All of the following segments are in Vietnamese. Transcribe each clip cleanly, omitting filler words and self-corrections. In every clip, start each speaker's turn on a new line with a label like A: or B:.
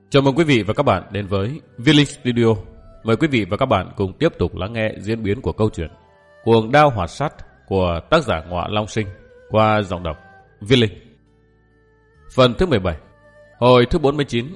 A: Chào mừng quý vị và các bạn đến với Village Studio. Mời quý vị và các bạn cùng tiếp tục lắng nghe diễn biến của câu chuyện Cuồng Đao Hoạt Sát của tác giả Ngọa Long Sinh qua giọng đọc Village. Phần thứ 17, hồi thứ 49.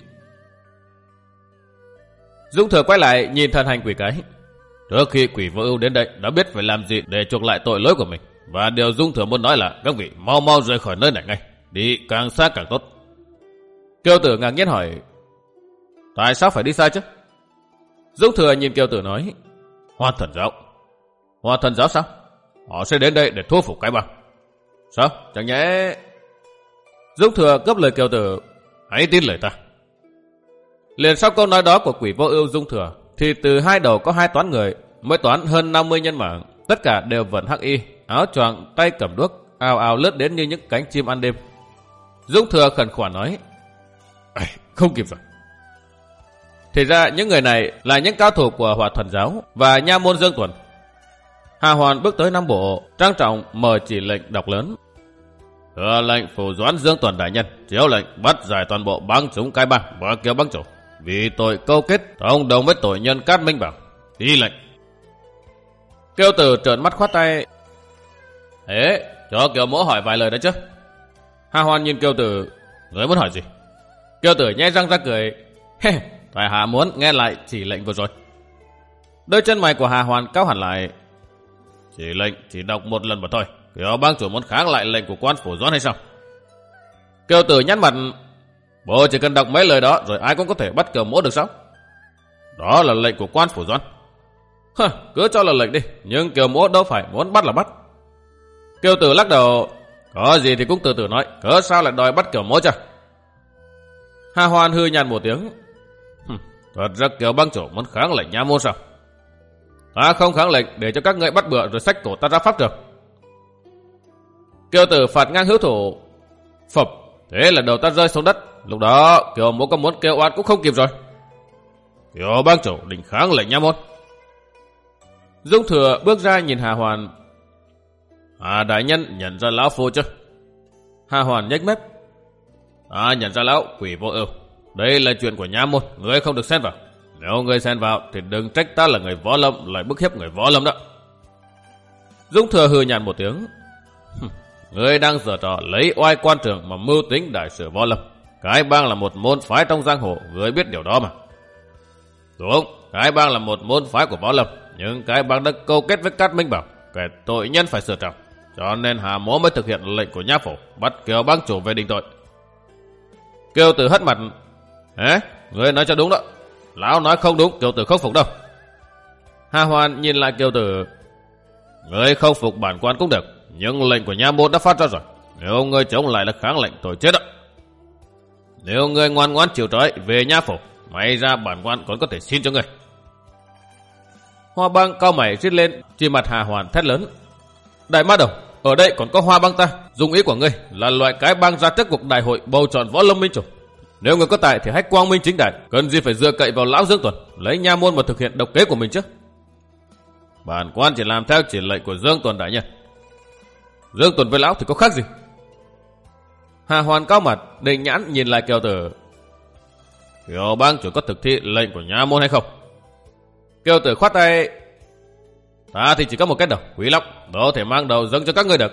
A: Dũng Thừa quay lại nhìn thần hành quỷ cái. Trước khi quỷ vô ưu đến đây đã biết phải làm gì để chuộc lại tội lỗi của mình. Và điều Dũng Thừa muốn nói là các vị mau mau rời khỏi nơi này ngay. Đi càng xa càng tốt. Kiều Tử ngạc nhiên hỏi: tại sao phải đi xa chứ? Dũng Thừa nhìn Kiều Tử nói: Hoa Thần Giáo. Hoa Thần Giáo sao? Họ sẽ đến đây để thu phục cái bang. Sao? Chẳng nhẽ... Dũng Thừa cướp lời Kiều Tử: hãy tin lời ta. Liền sau câu nói đó của quỷ vô ưu Dũng Thừa thì từ hai đầu có hai toán người, mỗi toán hơn 50 nhân mã, tất cả đều vận hắc y, áo choàng, tay cầm đuốc, ào ào lướt đến như những cánh chim ăn đêm. Dũng Thừa khẩn khoản nói: không kịp rồi. Thì ra những người này là những cao thủ của Hỏa Thần Giáo và Nha Môn Dương Tuần. Hà Hoàn bước tới Nam Bộ, trang trọng mở chỉ lệnh đọc lớn: thừa lệnh phủ doãn Dương Tuần đại nhân chiếu lệnh bắt giải toàn bộ bang chúng cái bang và Kiều bang chủ vì tội câu kết thông đồng với tội nhân Cát Minh Bảo. Đi lệnh. Kiều Tử trợn mắt khoát tay: thế cho Kiều mỗ hỏi vài lời đấy chứ. Hà Hoàn nhìn Kiều Tử: người muốn hỏi gì? Kiều Tử nhe răng ra cười: tại hạ muốn nghe lại chỉ lệnh vừa rồi. Đôi chân mày của Hà Hoàn cao hẳn lại: chỉ lệnh chỉ đọc một lần mà thôi. Kiều bang chủ muốn kháng lại lệnh của quan phủ doãn hay sao? Kiều Tử nhăn mặt: bố chỉ cần đọc mấy lời đó rồi ai cũng có thể bắt Kiều mỗ được sao? Đó là lệnh của quan phủ doãn. Cứ cho là lệnh đi, nhưng Kiều mỗ đâu phải muốn bắt là bắt. Kiều Tử lắc đầu: có gì thì cũng từ từ nói, cớ sao lại đòi bắt Kiều mỗ chứ? Hà Hoàn hư nhàn một tiếng: thật ra Kiều bang chủ muốn kháng lệnh Nha Môn sao? Ta không kháng lệnh để cho các ngươi bắt bựa rồi xách cổ ta ra pháp trường. Kiều Tử phạt ngang hữu thủ: phập, thế là đầu ta rơi xuống đất. Lúc đó Kiều mỗ có muốn kêu oan cũng không kịp rồi. Kiều bang chủ định kháng lệnh Nha Môn. Dũng Thừa bước ra nhìn Hà Hoàn: Hà đại nhân nhận ra lão phu chứ? Hà Hoàn nhếch mép: nhận ra lão quỷ vô ưu. Đây là chuyện của Nha Môn, ngươi không được xen vào. Nếu ngươi xen vào thì đừng trách ta là người võ lâm lại bức hiếp người võ lâm đó. Dũng Thừa hừ nhàn một tiếng: ngươi đang giở trò lấy oai quan trường mà mưu tính đại sự võ lâm. Cái bang là một môn phái trong giang hồ, ngươi biết điều đó mà. Đúng, cái bang là một môn phái của võ lâm, nhưng cái bang đã câu kết với Cát Minh Bảo, kẻ tội nhân phải sửa trọng. Cho nên Hà mỗ mới thực hiện lệnh của Nha phủ bắt Kiều bang chủ về định tội. Kiều Tử hất mặt: ngươi nói cho đúng đó. Lão nói không đúng, Kiều Tử không phục đâu. Hà Hoàn nhìn lại Kiều Tử: ngươi không phục bản quan cũng được, nhưng lệnh của Nha Môn đã phát ra rồi. Nếu ngươi chống lại là kháng lệnh tội chết đó. Nếu ngươi ngoan ngoãn chịu trói về Nha phủ, may ra bản quan còn có thể xin cho ngươi. Hoa Bang cao mày rít lên, chỉ mặt Hà Hoàn thét lớn: đại ma đầu, ở đây còn có Hoa Bang ta. Dùng ý của ngươi là loại cái bang ra trước cuộc đại hội bầu chọn võ lâm minh chủ. Nếu ngươi có tài thì hãy quang minh chính đại, cần gì phải dựa cậy vào lão Dương Tuần lấy Nha Môn mà thực hiện độc kế của mình chứ? Bản quan chỉ làm theo chỉ lệnh của Dương Tuần đại nhân. Dương Tuần với lão thì có khác gì? Hà Hoàn cao mặt định nhãn nhìn lại Kiều Tử: Kiều bang chủ có thực thi lệnh của Nha Môn hay không? Kiều Tử khoát tay: ta thì chỉ có một cái đầu quý lắm, đâu thể mang đầu dâng cho các ngươi được.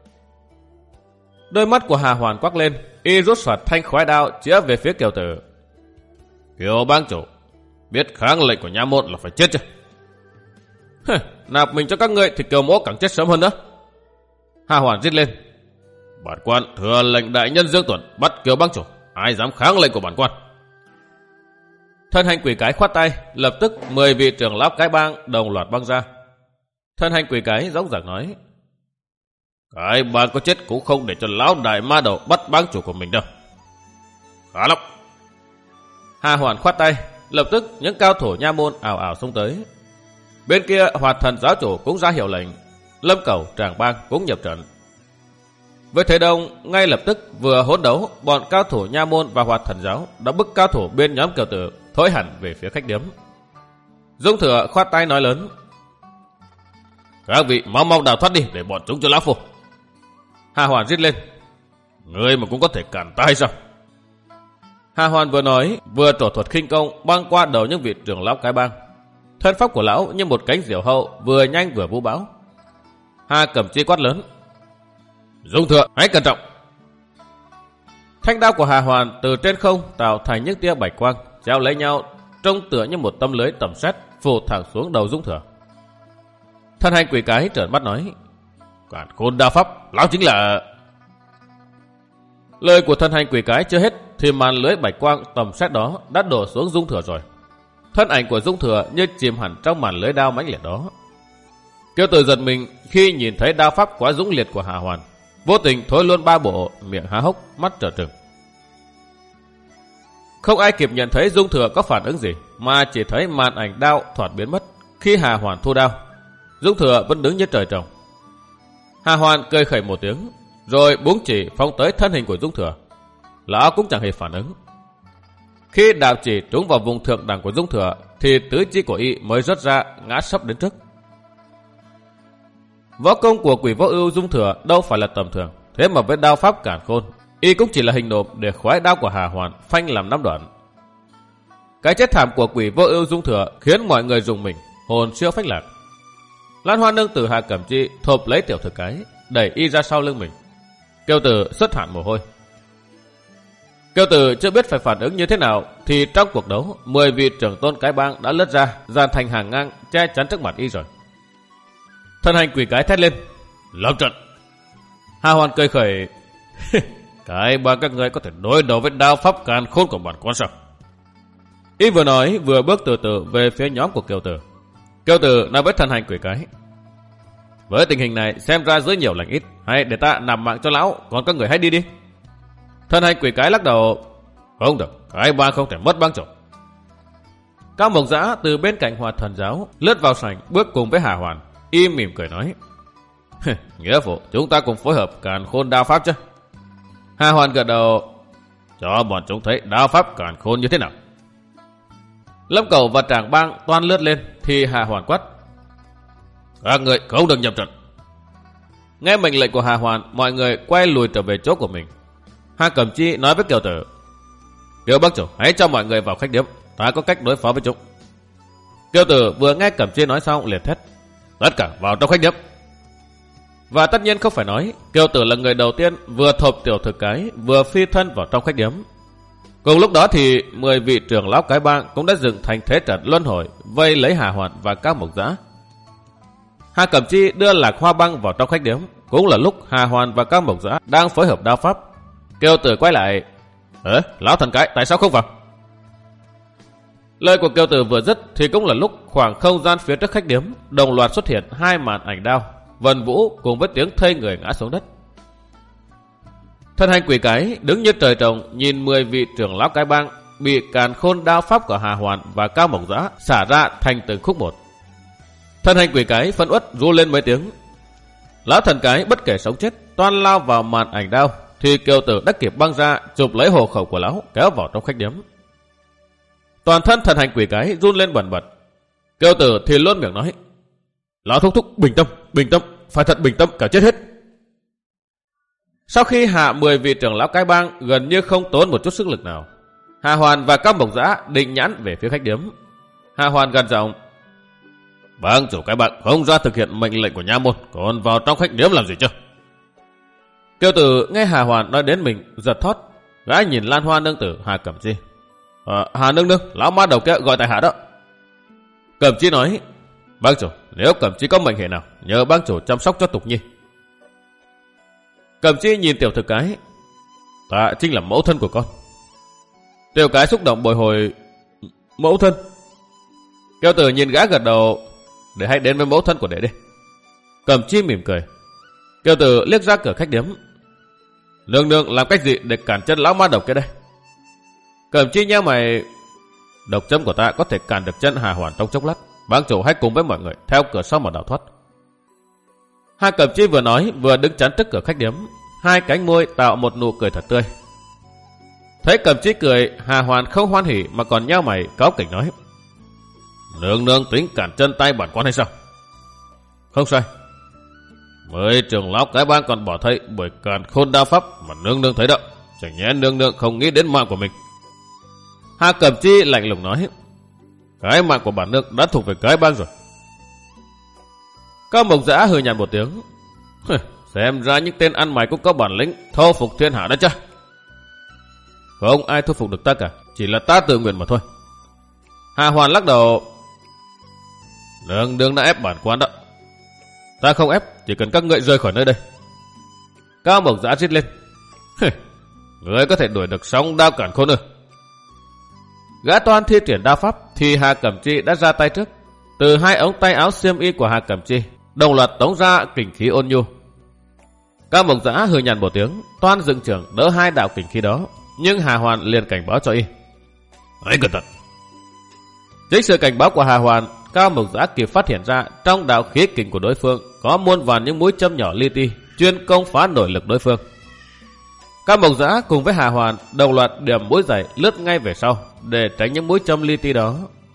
A: Đôi mắt của Hà Hoàn quắc lên, y rút soạt thanh khoái đao chĩa về phía Kiều Tử: Kiều bang chủ biết kháng lệnh của Nha Môn là phải chết chứ? Nạp mình cho các ngươi thì Kiều mỗ càng chết sớm hơn nữa. Hà Hoàn rít lên: bản quan thừa lệnh đại nhân Dương Tuần bắt Kiều bang chủ, ai dám kháng lệnh của bản quan? Thân hành quỷ cái khoát tay, lập tức 10 vị trưởng lão cái bang đồng loạt băng ra. Thân hành quỷ cái dõng dạc nói: cái bang có chết cũng không để cho lão đại ma đầu bắt bang chủ của mình đâu. Khá lắm. Hà Hoàn khoát tay, lập tức những cao thủ Nha Môn ảo ảo xông tới. Bên kia Hoạt Thần giáo chủ cũng ra hiệu lệnh, Lâm Cẩu Tràng Bang cũng nhập trận. Với thế đông, ngay lập tức vừa hỗn đấu, bọn cao thủ Nha Môn và Hoạt Thần giáo đã bức cao thủ bên nhóm Kiều Tử thối hẳn về phía khách điếm. Dũng Thừa khoát tay nói lớn: các vị mau mau đào thoát đi để bọn chúng cho lão phu. Hà Hoàn rít lên: ngươi mà cũng có thể cản ta hay sao? Hà Hoàn vừa nói, vừa trổ thuật khinh công băng qua đầu những vị trưởng lão cái bang. Thân pháp của lão như một cánh diều hâu, vừa nhanh vừa vũ bão. Hà Cẩm Chi quát lớn: Dung Thừa, hãy cẩn trọng! Thanh đao của Hà Hoàn từ trên không tạo thành những tia bạch quang, treo lấy nhau, trông tựa như một tấm lưới tầm sét phủ thẳng xuống đầu Dung Thừa. Thân hành quỷ cái trợn mắt nói: Càn khôn đao pháp, lão chính là... Lời của thân hành quỷ cái chưa hết thì màn lưới bạch quang tầm sét đó đã đổ xuống Dung Thừa rồi. Thân ảnh của Dung Thừa như chìm hẳn trong màn lưới đao mãnh liệt đó. Kiều Tử giật mình khi nhìn thấy đao pháp quá dũng liệt của Hà Hoàn, vô tình thối luôn ba bộ, miệng há hốc, mắt trợn trừng. Không ai kịp nhận thấy Dung Thừa có phản ứng gì, mà chỉ thấy màn ảnh đao thoạt biến mất khi Hà Hoàn thu đao. Dung Thừa vẫn đứng như trời trồng. Hà Hoàn cười khẩy một tiếng, rồi búng chỉ phóng tới thân hình của Dung Thừa. Lão cũng chẳng hề phản ứng. Khi đạo chỉ trúng vào vùng thượng đẳng của Dung Thừa, thì tứ chi của y mới rớt ra, ngã sấp đến trước. Võ công của Quỷ Vô Ưu Dung Thừa đâu phải là tầm thường, thế mà với đao pháp càn khôn, y cũng chỉ là hình nộm để khoái đao của Hà Hoàn phanh làm 5 đoạn. Cái chết thảm của Quỷ Vô Ưu Dung Thừa khiến mọi người rùng mình, hồn siêu phách lạc. Lan Hoa nương tử Hà Cẩm Chi thộp lấy Tiểu Thực Cái, đẩy y ra sau lưng mình. Kiều Tử xuất hạn mồ hôi. Kiều Tử chưa biết phải phản ứng như thế nào, thì trong cuộc đấu, 10 vị trưởng tôn cái bang đã lướt ra, dàn thành hàng ngang che chắn trước mặt y rồi. Thân hành quỷ cái thét lên: Lâm trận! Hà Hoàn cười khẩy: Cái bang các người có thể đối đầu với đao pháp càn khôn của bản quan sao? Y vừa nói vừa bước từ từ về phía nhóm của Kiều Tử. Kiều Tử nói với thân hành quỷ cái: Với tình hình này xem ra dưới nhiều lành ít, hay để ta nằm mạng cho lão, còn các người hãy đi đi. Thân hành quỷ cái lắc đầu: Không được, cái bang không thể mất bang chủ. Cao Mộc Dã từ bên cạnh Hòa Thần Giáo lướt vào sảnh bước cùng với Hà Hoàn. Y mỉm cười nói: Nghĩa phụ, chúng ta cùng phối hợp càn khôn đao pháp chứ? Hà Hoàn gật đầu: Cho bọn chúng thấy đao pháp càn khôn như thế nào. Lâm Cẩu và Tràng Bang toan lướt lên thì Hà Hoàn quát: Các người không được nhập trận. Nghe mệnh lệnh của Hà Hoàn, mọi người quay lùi trở về chỗ của mình. Hà Cẩm Chi nói với Kiều Tử: Kiều bác chủ, hãy cho mọi người vào khách điếm, ta có cách đối phó với chúng. Kiều Tử vừa nghe Cẩm Chi nói xong liền thét: Tất cả vào trong khách điếm. Và tất nhiên không phải nói, Kiều Tử là người đầu tiên vừa thộp Tiểu Thực Cái vừa phi thân vào trong khách điếm. Cùng lúc đó thì 10 vị trưởng lão cái bang cũng đã dựng thành thế trận luân hồi vây lấy Hà Hoàn và Cao Mộc Dã. Hà Cẩm Chi đưa Lạc Hoa Băng vào trong khách điếm, cũng là lúc Hà Hoàn và Cao Mộc Dã đang phối hợp đao pháp. Kiều Tử quay lại: Lão thần cái, tại sao không vào? Lời của Kiều Tử vừa dứt thì cũng là lúc khoảng không gian phía trước khách điếm đồng loạt xuất hiện 2 màn ảnh đao, vần vũ cùng với tiếng thây người ngã xuống đất. Thân hành quỷ cái đứng như trời trồng nhìn 10 vị trưởng lão cái bang bị càn khôn đao pháp của Hà Hoàn và Cao Mộc Dã xả ra thành từng khúc một. Thân hành quỷ cái phân uất ru lên mấy tiếng. Lão thần cái bất kể sống chết toan lao vào màn ảnh đao, thì Kiều Tử đã kịp băng ra chụp lấy hộ khẩu của lão kéo vào trong khách điếm. Toàn thân thần hành quỷ cái run lên bần bật. Kiều Tử thì luôn miệng nói: Lão thúc thúc, bình tâm, phải thật bình tâm cả chết hết. Sau khi hạ 10 vị trưởng lão cái bang gần như không tốn một chút sức lực nào, Hà Hoàn và Cao Mộc Dã định nhãn về phía khách điếm. Hà Hoàn gằn giọng: Bang chủ cái bang không ra thực hiện mệnh lệnh của nha môn, còn vào trong khách điếm làm gì chứ? Kiều Tử nghe Hà Hoàn nói đến mình giật thót, gã nhìn Lan Hoa nương tử Hà Cẩm Chi: Hà nương nương, lão ma đầu kia gọi tại hạ đó. Cẩm Chi nói: Bang chủ, nếu Cẩm Chi có mệnh hệ nào, nhờ bang chủ chăm sóc cho Tục Nhi. Cẩm Chi nhìn Tiểu Thực Cái: Ta chính là mẫu thân của con. Tiểu Cái xúc động bồi hồi: Mẫu thân? Kiều Tử nhìn gã gật đầu: Để hãy đến với mẫu thân của đệ đi. Cẩm Chi mỉm cười. Kiều Tử liếc ra cửa khách điếm: Nương nương làm cách gì để cản chân lão ma độc kia đây? Cẩm Chi nheo mày: Độc châm của ta có thể cản được chân Hà Hoàn trong chốc lát. Bang chủ hãy cùng với mọi người theo cửa sau mà đào thoát. Hà Cẩm Chi vừa nói vừa đứng chắn trước cửa khách điếm, 2 cánh môi tạo một nụ cười thật tươi. Thấy Cẩm Chi cười, Hà Hoàn không hoan hỉ mà còn nheo mày cáu kỉnh nói: Nương nương tính cản chân tay bản quan hay sao? Không sai. 10 trưởng lão cái bang còn bỏ thây bởi càn khôn đao pháp mà nương nương thấy đó. Chẳng nhẽ nương nương không nghĩ đến mạng của mình. Hà Cẩm Chi lạnh lùng nói, cái mạng của bản nương đã thuộc về cái bang rồi. Cao Mộc Dã hừ nhạt một tiếng, xem ra những tên ăn mày cũng có bản lĩnh thô phục thiên hạ đó chứ. Không ai thuyết phục được ta cả, chỉ là ta tự nguyện mà thôi. Hà Hoàn lắc đầu, nương nương đã ép bản quan đó. Ta không ép, chỉ cần các ngươi rời khỏi nơi đây. Cao Mộc Dã rít lên, ngươi có thể đuổi được sóng đao cản khôn ư? Gã toan thi triển đao pháp thì Hà Cẩm Chi đã ra tay trước. Từ hai ống tay áo xiêm y của Hà Cẩm Chi đồng loạt tống ra kình khí ôn nhu. Cao Mộc Dã hừ nhàn một tiếng, toan dựng trưởng đỡ hai đạo kình khí đó, nhưng Hà Hoàn liền cảnh báo cho y, hãy cẩn thận. Chính sự cảnh báo của Hà Hoàn, Cao Mộc Dã kịp phát hiện ra trong đạo khí kình của đối phương có muôn vàn những mũi châm nhỏ li ti chuyên công phá nội lực đối phương. Cao Mộc Dã cùng với Hà Hoàn đồng loạt điểm mũi giày lướt ngay về sau để tránh những mũi châm li ti đó.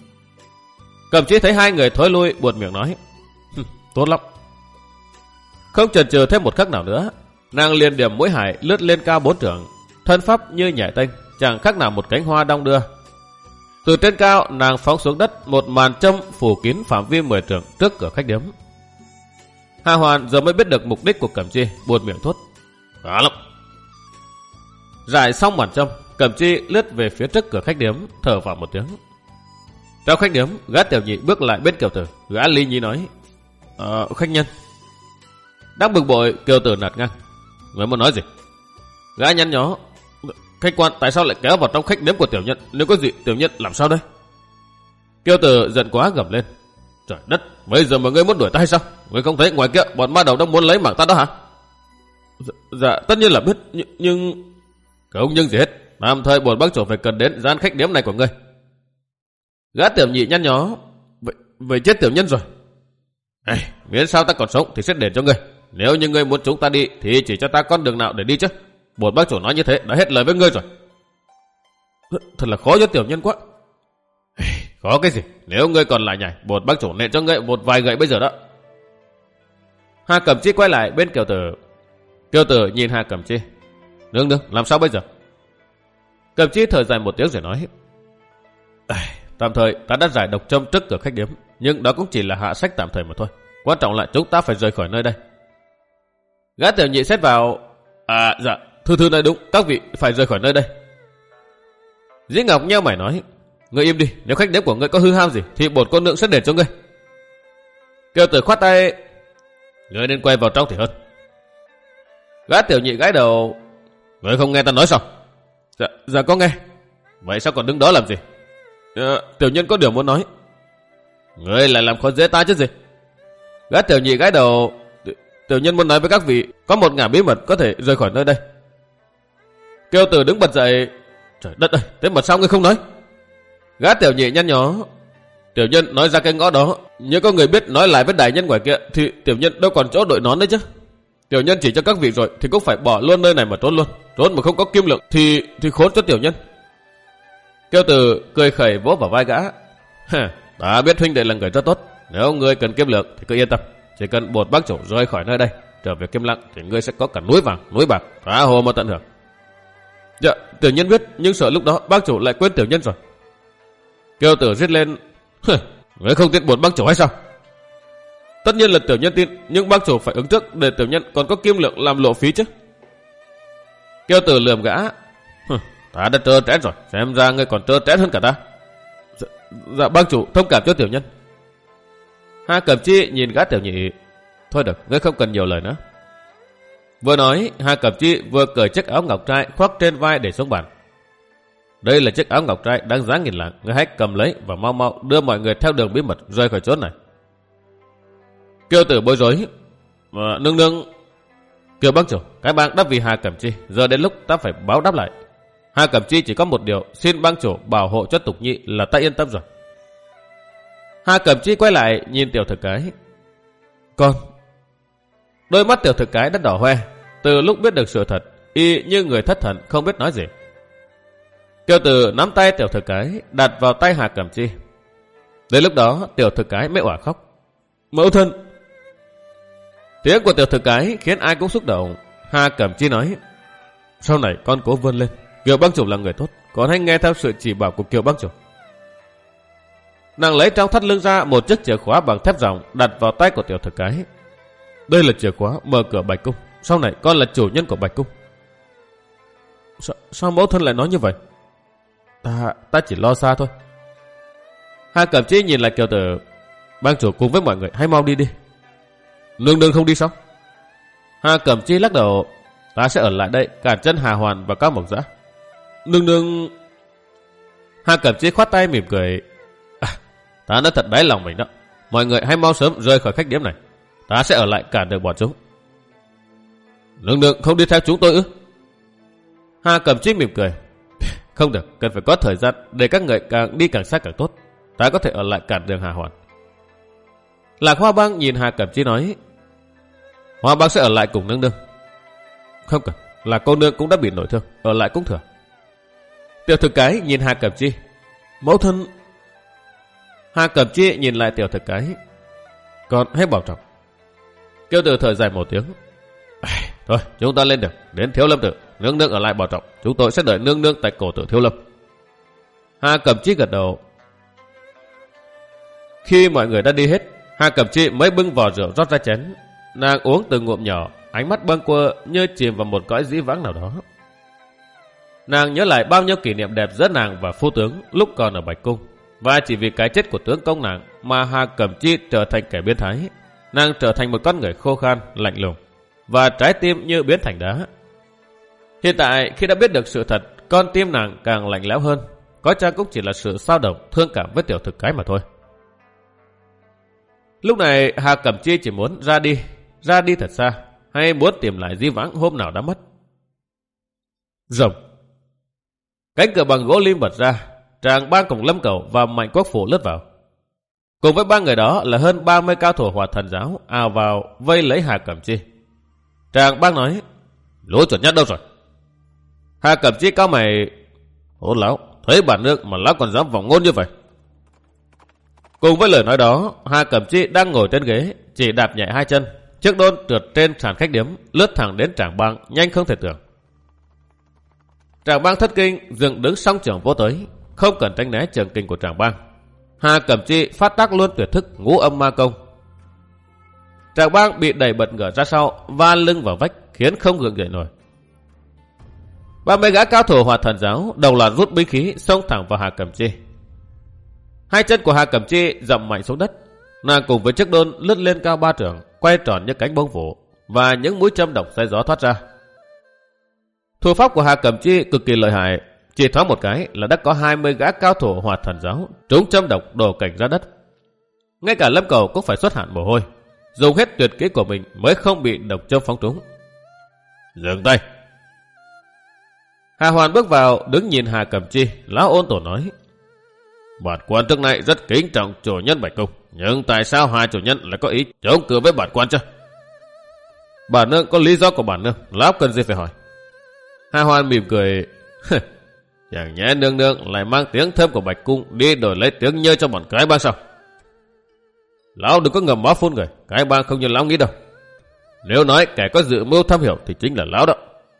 A: Cẩm Chi thấy hai người thối lui, buột miệng nói, tốt lắm. Không chần chừ thêm một khắc nào nữa, nàng liền điểm mũi hải lướt lên cao 4 trượng, thân pháp như nhảy tênh, chẳng khác nào một cánh hoa đong đưa. Từ trên cao nàng phóng xuống đất một màn châm phủ kín phạm vi 10 trượng trước cửa khách điếm. Hà Hoàn giờ mới biết được mục đích của Cẩm Chi, buột miệng thốt, khá lắm. Rải xong màn châm, Cẩm Chi lướt về phía trước cửa khách điếm, thở vào một tiếng. Trong khách điếm, gã Tiểu Nhị bước lại bên Kiều Tử, gã Lý Nhi nói, khách nhân. Đang bực bội, Kiều Tử nạt ngang, người muốn nói gì? Gã nhăn nhó, khách quan tại sao lại kéo vào trong khách điếm của tiểu nhân? Nếu có gì tiểu nhân làm sao đây? Kiều Tử giận quá gầm lên, trời đất, bây giờ mà ngươi muốn đuổi ta hay sao? Ngươi không thấy ngoài kia bọn ma đầu đang muốn lấy mạng ta đó hả? Dạ tất nhiên là biết, nhưng không nhưng gì hết. Tạm thời bổn bác chủ phải cần đến gian khách điếm này của ngươi. Gã Tiểu Nhị nhăn nhó, vậy chết tiểu nhân rồi. Miễn sao ta còn sống thì sẽ để cho ngươi. Nếu như ngươi muốn chúng ta đi thì chỉ cho ta con đường nào để đi chứ. Bổn bác chủ nói như thế đã hết lời với ngươi rồi. Thật là khó cho tiểu nhân quá. Khó cái gì? Nếu ngươi còn lại nhảy, bổn bác chủ nện cho ngươi một vài gậy bây giờ đó. Hà Cẩm Chi quay lại bên Kiều Tử. Kiều Tử nhìn Hà Cẩm Chi, nương làm sao bây giờ? Cẩm Chi thở dài một tiếng rồi nói, tạm thời ta đã giải độc châm trước cửa khách điếm, nhưng đó cũng chỉ là hạ sách tạm thời mà thôi. Quan trọng là chúng ta phải rời khỏi nơi đây. Gã Tiểu Nhị xét vào, dạ, thư nói đúng, các vị phải rời khỏi nơi đây. Dĩ Ngọc nheo mày nói, ngươi im đi, nếu khách điếm của ngươi có hư hao gì thì bổn cô nương sẽ để cho ngươi. Kiều Tử khoát tay, ngươi nên quay vào trong thì hơn. Gã Tiểu Nhị gãi đầu, ngươi không nghe ta nói sao? Dạ có nghe. Vậy sao còn đứng đó làm gì? Tiểu nhân có điều muốn nói. Ngươi lại làm khó dễ ta chứ gì? Gã Tiểu Nhị gãi đầu, tiểu nhân muốn nói với các vị, có một ngả bí mật có thể rời khỏi nơi đây. Kiều Tử đứng bật dậy, trời đất ơi, thế mà sao ngươi không nói? Gã Tiểu Nhị nhăn nhó, tiểu nhân nói ra cái ngõ đó, nếu có người biết nói lại với đại nhân ngoài kia thì tiểu nhân đâu còn chỗ đội nón đấy chứ. Tiểu nhân chỉ cho các vị rồi thì cũng phải bỏ luôn nơi này mà trốn luôn. Trốn mà không có kim lượng thì khốn cho tiểu nhân. Kiều Tử cười khẩy vỗ vào vai gã, ta biết huynh đệ là người rất tốt. Nếu ngươi cần kim lượng thì cứ yên tâm, chỉ cần bổn bác chủ rời khỏi nơi đây trở về Kim Lăng thì ngươi sẽ có cả núi vàng núi bạc tha hồ mà tận hưởng. Dạ tiểu nhân biết, nhưng sợ lúc đó bác chủ lại quên tiểu nhân rồi. Kiều Tử rít lên, ngươi không tin bổn bác chủ hay sao? Tất nhiên là tiểu nhân tin, nhưng bác chủ phải ứng trước để tiểu nhân còn có kim lượng làm lộ phí chứ. Kiều Tử lườm gã, ta đã trơ trẽn rồi, xem ra ngươi còn trơ trẽn hơn cả ta. Dạ bác chủ thông cảm cho tiểu nhân. Hà Cẩm Chi nhìn gã Tiểu Nhị, thôi được, ngươi không cần nhiều lời nữa. Vừa nói, Hà Cẩm Chi vừa cởi chiếc áo ngọc trai khoác trên vai để xuống bàn. Đây là chiếc áo ngọc trai đáng giá nghìn lạng, ngươi hãy cầm lấy và mau mau đưa mọi người theo đường bí mật rời khỏi chỗ này. Kiều Tử bối rối, nương. Kiều bác chủ, cái bang đã vì Hà Cẩm Chi, giờ đến lúc ta phải báo đáp lại. Hà Cẩm Chi chỉ có một điều, xin bang chủ bảo hộ cho Tục Nhi là ta yên tâm rồi. Hà Cẩm Chi quay lại nhìn Tiểu Thực Cái, con. Đôi mắt Tiểu Thực Cái đã đỏ hoe, từ lúc biết được sự thật, y như người thất thần không biết nói gì. Kiều Tử nắm tay Tiểu Thực Cái đặt vào tay Hà Cẩm Chi. Đến lúc đó Tiểu Thực Cái mới òa khóc, mẫu thân. Tiếng của Tiểu Thực Cái khiến ai cũng xúc động. Hà Cẩm Chi nói, sau này con cố vươn lên, Kiều bang chủ là người tốt, còn hãy nghe theo sự chỉ bảo của Kiều bang chủ. Nàng lấy trong thắt lưng ra một chiếc chìa khóa bằng thép ròng đặt vào tay của tiểu thực cái. Đây là chìa khóa mở cửa Bạch Cung, sau này con là chủ nhân của Bạch Cung. Sao mẫu thân lại nói như vậy? Ta chỉ lo xa thôi. Hà Cẩm Chi nhìn lại Kiều Tử. Bang chủ cùng với mọi người hãy mau đi đi. Nương nương không đi sao? Hà Cẩm Chi lắc đầu. Ta sẽ ở lại đây cản chân Hà Hoàn và Cao Mộc Dã. Nương nương... Hà Cẩm Chi khoát tay mỉm cười. Ta đã thật đáy lòng mình đó. Mọi người hãy mau sớm rời khỏi khách điếm này. Ta sẽ ở lại cản được bọn chúng. Nương nương không đi theo chúng tôi ư? Hà Cẩm Chi mỉm cười. Không được, cần phải có thời gian để các người càng đi càng xa càng tốt. Ta có thể ở lại cản đường Hà Hoàn. Lạc Hoa Bang nhìn Hà Cẩm Chi nói. Hoa Bang sẽ ở lại cùng nương nương. Không cần, là cô nương cũng đã bị nội thương, ở lại cũng thừa. Tiểu thực cái nhìn Hà Cẩm Chi. Mẫu thân... Hà Cẩm Chi nhìn lại tiểu thực cái. Con hãy bảo trọng. Kiều Tử thở dài một tiếng. Thôi chúng ta lên được, đến Thiếu Lâm Tự. Nương nương ở lại bảo trọng, chúng tôi sẽ đợi nương nương tại cổ tự Thiếu Lâm. Hà Cẩm Chi gật đầu. Khi mọi người đã đi hết, Hà Cẩm Chi mới bưng vò rượu rót ra chén. Nàng uống từng ngụm nhỏ, ánh mắt bâng quơ như chìm vào một cõi dĩ vãng nào đó. Nàng nhớ lại bao nhiêu kỷ niệm đẹp giữa nàng và phu tướng lúc còn ở Bạch Cung, và chỉ vì cái chết của tướng công nàng mà Hà Cẩm Chi trở thành kẻ biến thái. Nàng trở thành một con người khô khan, lạnh lùng, và trái tim như biến thành đá. Hiện tại khi đã biết được sự thật, con tim nàng càng lạnh lẽo hơn. Có chăng cũng chỉ là sự xao động, thương cảm với tiểu thực cái mà thôi. Lúc này Hà Cẩm Chi chỉ muốn ra đi thật xa, hay muốn tìm lại dĩ vãng hôm nào đã mất. Rồng. Cánh cửa bằng gỗ lim bật ra, Tràng Bang cùng Lâm Cẩu và Mạnh Quốc Phủ lướt vào. Cùng với ba người đó là hơn 30 cao thủ Hỏa Thần giáo ào vào vây lấy Hà Cẩm Chi. Tràng Bang nói: Lũ chuột nhát đâu rồi? Hà Cẩm Chi cao mày: Hỗn lão, thấy bản nương mà lão còn dám vọng ngôn như vậy. Cùng với lời nói đó, Hà Cẩm Chi đang ngồi trên ghế, chỉ đạp nhẹ hai chân, chiếc đôn trượt trên sàn khách điếm, lướt thẳng đến Tràng Bang, nhanh không thể tưởng. Tràng Bang thất kinh, dừng đứng song trường vô tới, không cần tránh né trường kinh của Tràng Bang. Hà Cẩm Chi phát tác luôn tuyệt thức ngũ âm ma công. Tràng Bang bị đẩy bật ngửa ra sau, va lưng vào vách, khiến không gượng dậy nổi. 30 gã cao thủ Hỏa Thần giáo đồng loạt rút binh khí xông thẳng vào Hà Cẩm Chi. Hai chân của Hà Cẩm Chi dậm mạnh xuống đất, nàng cùng với chiếc đôn lướt lên cao 3 trượng, quay tròn như cánh bông vũ, và những mũi châm độc xoay gió thoát ra. Thủ pháp của Hà Cẩm Chi cực kỳ lợi hại, chỉ thoáng một cái là đã có 20 gã cao thủ Hỏa Thần giáo trúng châm độc đổ cảnh ra đất. Ngay cả Lâm Cầu cũng phải xuất hạn mồ hôi, dùng hết tuyệt kỹ của mình mới không bị độc châm phóng trúng. Dừng tay. Hà Hoàn bước vào, đứng nhìn Hà Cẩm Chi, lão ôn tổ nói: Bản quan trước nay rất kính trọng chủ nhân Bạch Cung, nhưng tại sao hai chủ nhân lại có ý chống cự với bản quan chứ? Bản nương có lý do của bản nương, lão cần gì phải hỏi. Hà Hoàn mỉm cười: Chẳng nhẽ nương nương lại mang tiếng thơm của Bạch Cung đi đổi lấy tiếng nhơ cho bọn cái bang sao? Lão đừng có ngầm máu phun người, cái bang không như lão nghĩ đâu. Nếu nói kẻ có dự mưu thâm hiểu thì chính là lão đó.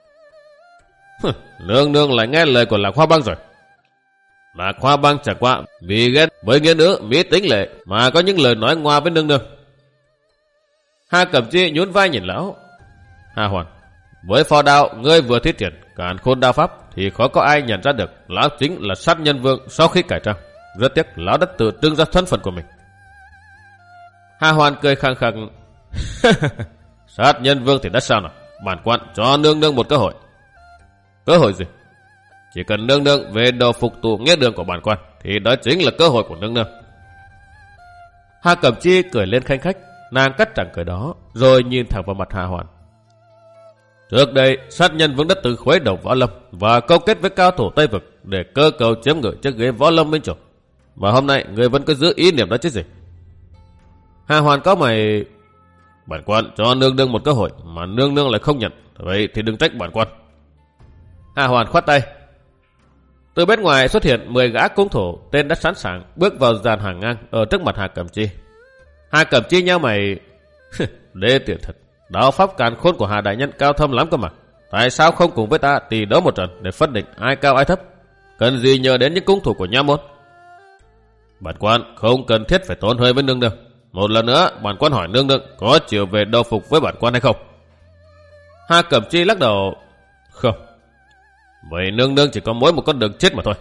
A: Nương nương lại nghe lời của Lạc Hoa Bang rồi. Lạc Hoa Bang chẳng qua vì ghét với nghĩa nữ mỹ tính lệ mà có những lời nói ngoa với nương nương. Hà Cẩm Chi nhún vai nhìn lão: Hà Hoàn, với phò đao ngươi vừa thiết triển càn khôn đao pháp thì khó có ai nhận ra được lão chính là sát nhân vương sau khi cải trang. Rất tiếc lão đã tự trưng ra thân phận của mình. Hà Hoàn cười khăng khăng: Sát nhân vương thì đã sao nào? Bản quan cho nương nương một cơ hội. Cơ hội gì? Chỉ cần nương nương về đầu phục tụ nghĩa đường của bản quan thì đó chính là cơ hội của nương nương. Hà Cẩm Chi cười lên khanh khách, nàng cắt chẳng cười đó, rồi nhìn thẳng vào mặt Hà Hoàn. Trước đây, sát nhân vương đã tự khuấy động võ lâm và câu kết với cao thủ Tây Vực để cơ cầu chiếm ngự chiếc ghế võ lâm minh chủ. Mà hôm nay người vẫn cứ giữ ý niệm đó chứ gì? Hà Hoàn có mày: Bản quan cho nương nương một cơ hội mà nương nương lại không nhận, vậy thì đừng trách bản quan. Hà Hoàn khoát tay. Từ bên ngoài xuất hiện 10 gã cung thủ, tên đã sẵn sàng bước vào dàn hàng ngang ở trước mặt Hà Cẩm Chi. Hà Cẩm Chi nhao mày: Đê tiện thật, đạo pháp càn khôn của Hà đại nhân cao thâm lắm cơ mà. Tại sao không cùng với ta tỷ đấu một trận để phân định ai cao ai thấp? Cần gì nhờ đến những cung thủ của nha môn? Bản quan không cần thiết phải tốn hơi với nương nương. Một lần nữa, bản quan hỏi nương nương có chịu về đầu phục với bản quan hay không? Hà Cẩm Chi lắc đầu. Không. Vậy nương nương chỉ có mỗi một con đường chết mà thôi.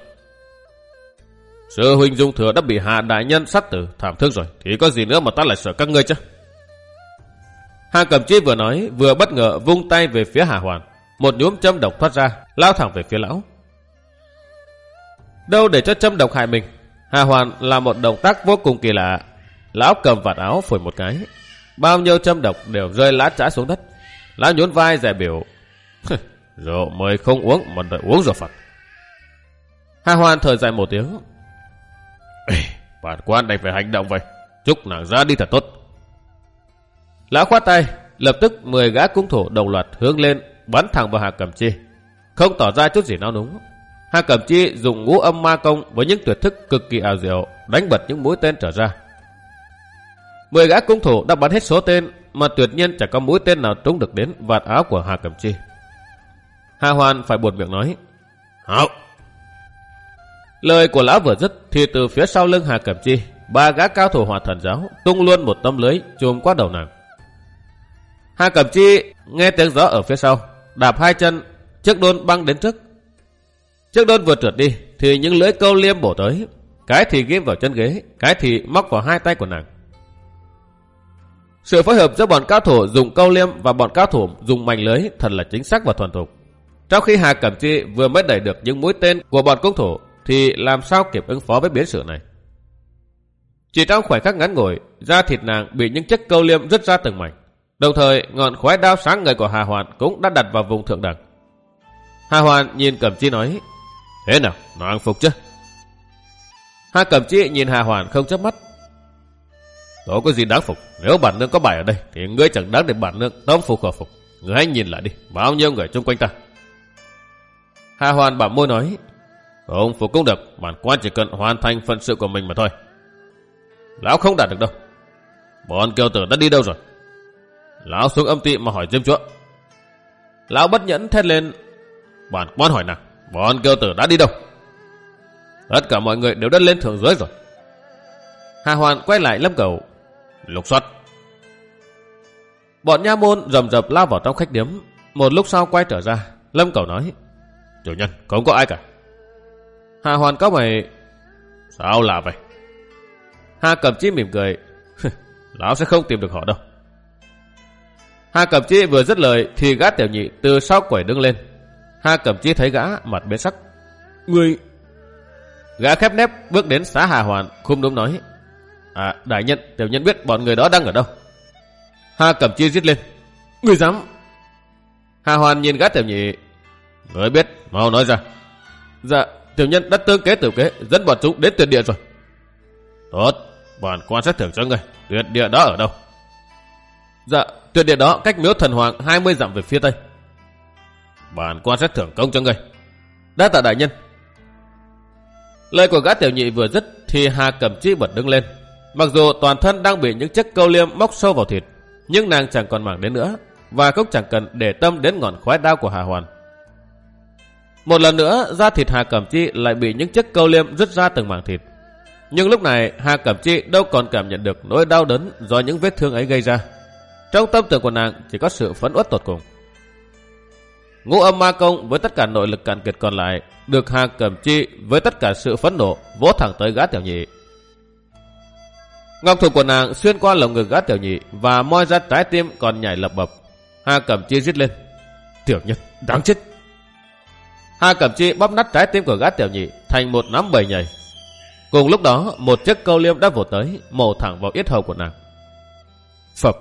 A: Sư huynh Dung Thừa đã bị Hà đại nhân sát tử thảm thương rồi, thì có gì nữa mà ta lại sợ các ngươi chứ? Hà Cẩm Chi vừa nói vừa bất ngờ vung tay về phía Hà Hoàn. Một nhúm châm độc thoát ra, lao thẳng về phía lão. Đâu để cho châm độc hại mình, Hà Hoàn làm một động tác vô cùng kỳ lạ. Lão cầm vạt áo phủi một cái, bao nhiêu châm độc đều rơi lã chã xuống đất. Lão nhún vai dè biểu. Rượu mời không uống mà đợi uống rồi phạt. Hà Hoàn thở dài một tiếng. Bản quan đành phải hành động vậy, chúc nàng ra đi thật tốt. Lão khoát tay, lập tức 10 gã cung thủ đồng loạt hướng lên, bắn thẳng vào Hà Cẩm Chi, không tỏ ra chút gì nao núng. Hà Cẩm Chi dùng ngũ âm ma công với những tuyệt thức cực kỳ ảo diệu, đánh bật những mũi tên trở ra. 10 gã cung thủ đã bắn hết số tên, mà tuyệt nhiên chẳng có mũi tên nào trúng được đến vạt áo của Hà Cẩm Chi. Hà Hoàn phải buột miệng nói: Hảo. Lời của lão vừa dứt thì từ phía sau lưng Hà Cẩm Chi, 3 gã cao thủ Hỏa Thần giáo tung luôn một tấm lưới chùm qua đầu nàng. Hà Cẩm Chi nghe tiếng gió ở phía sau, đạp hai chân, chiếc đôn băng đến trước. Chiếc đôn vừa trượt đi thì những lưỡi câu liêm bổ tới, cái thì ghim vào chân ghế, cái thì móc vào hai tay của nàng. Sự phối hợp giữa bọn cao thủ dùng câu liêm và bọn cao thủ dùng mảnh lưới thật là chính xác và thuần thục. Trong khi Hà Cẩm Chi vừa mới đẩy được những mũi tên của bọn cung thủ thì làm sao kịp ứng phó với biến sự này. Chỉ trong khoảnh khắc ngắn ngủi, da thịt nàng bị những chiếc câu liêm rứt ra từng mảnh. Đồng thời ngọn khói đao sáng ngời của Hà Hoàn cũng đã đặt vào vùng thượng đẳng. Hà Hoàn nhìn Cẩm Chi nói: Thế nào, nàng phục chứ? Hà Cẩm Chi nhìn Hà Hoàn không chớp mắt. Đó có gì đáng phục? Nếu bản nương có bài ở đây thì ngươi chẳng đáng để bản nương tâm phục khẩu phục. Ngươi hãy nhìn lại đi, bao nhiêu người chung quanh ta. Hà Hoàn bả môi nói: Không phục cũng được, bản quan chỉ cần hoàn thành phận sự của mình mà thôi. Lão không đạt được đâu. Bọn kiều tử đã đi đâu rồi? Lão xuống âm tị mà hỏi Diêm Chúa. Lão bất nhẫn thét lên: Bản quan hỏi nàng, bọn kiều tử đã đi đâu? Tất cả mọi người đều đã lên thượng giới rồi. Hà Hoàn quay lại Lâm Cẩu: Lục soát. Bọn nha môn rầm rập lao vào trong khách điếm. Một lúc sau quay trở ra, Lâm Cẩu nói: Chủ nhân, không có ai cả. Hà Hoàn có mày: Sao lạ vậy? Hà Cẩm Chi mỉm cười: Lão sẽ không tìm được họ đâu. Hà Cẩm Chi vừa dứt lời thì gã tiểu nhị từ sau quầy đứng lên. Hà Cẩm Chi thấy gã mặt biến sắc. Người... Gã khép nép bước đến xá Hà Hoàn, khum núm nói: Đại nhân, tiểu nhân biết bọn người đó đang ở đâu. Hà Cẩm Chi rít lên: Người dám! Hà Hoàn nhìn gã tiểu nhị: Người biết, mau nói ra. Dạ, tiểu nhân đã tương kế tử kế dẫn bọn chúng đến tuyệt địa rồi. Tốt, bản quan sẽ thưởng cho người. Tuyệt địa đó ở đâu? Dạ, tuyệt địa đó cách miếu thần hoàng 20 dặm về phía tây. Bản quan sẽ thưởng công cho người. Đa tạ đại nhân. Lời của gã tiểu nhị vừa dứt thì Hà Cẩm Chi bật đứng lên. Mặc dù toàn thân đang bị những chiếc câu liêm móc sâu vào thịt, nhưng nàng chẳng còn màng đến nữa, và cũng chẳng cần để tâm đến ngọn khói đao của Hà Hoàn. Một lần nữa, da thịt Hà Cẩm Chi lại bị những chiếc câu liêm rứt ra từng mảng thịt. Nhưng lúc này Hà Cẩm Chi đâu còn cảm nhận được nỗi đau đớn do những vết thương ấy gây ra. Trong tâm tưởng của nàng chỉ có sự phẫn uất tột cùng. Ngũ âm ma công với tất cả nội lực cạn kiệt còn lại được Hà Cẩm Chi với tất cả sự phẫn nộ vỗ thẳng tới gã tiểu nhị. Ngọc thủ của nàng xuyên qua lồng ngực gã tiểu nhị và moi ra trái tim còn nhảy lập bập. Hà Cẩm Chi rít lên: Tiểu nhân, đáng chết! Hà Cẩm Chi bóp nát trái tim của gã tiểu nhị thành một nắm bầy nhầy. Cùng lúc đó, một chiếc câu liêm đã vụt tới, mổ thẳng vào yết hầu của nàng. Phập!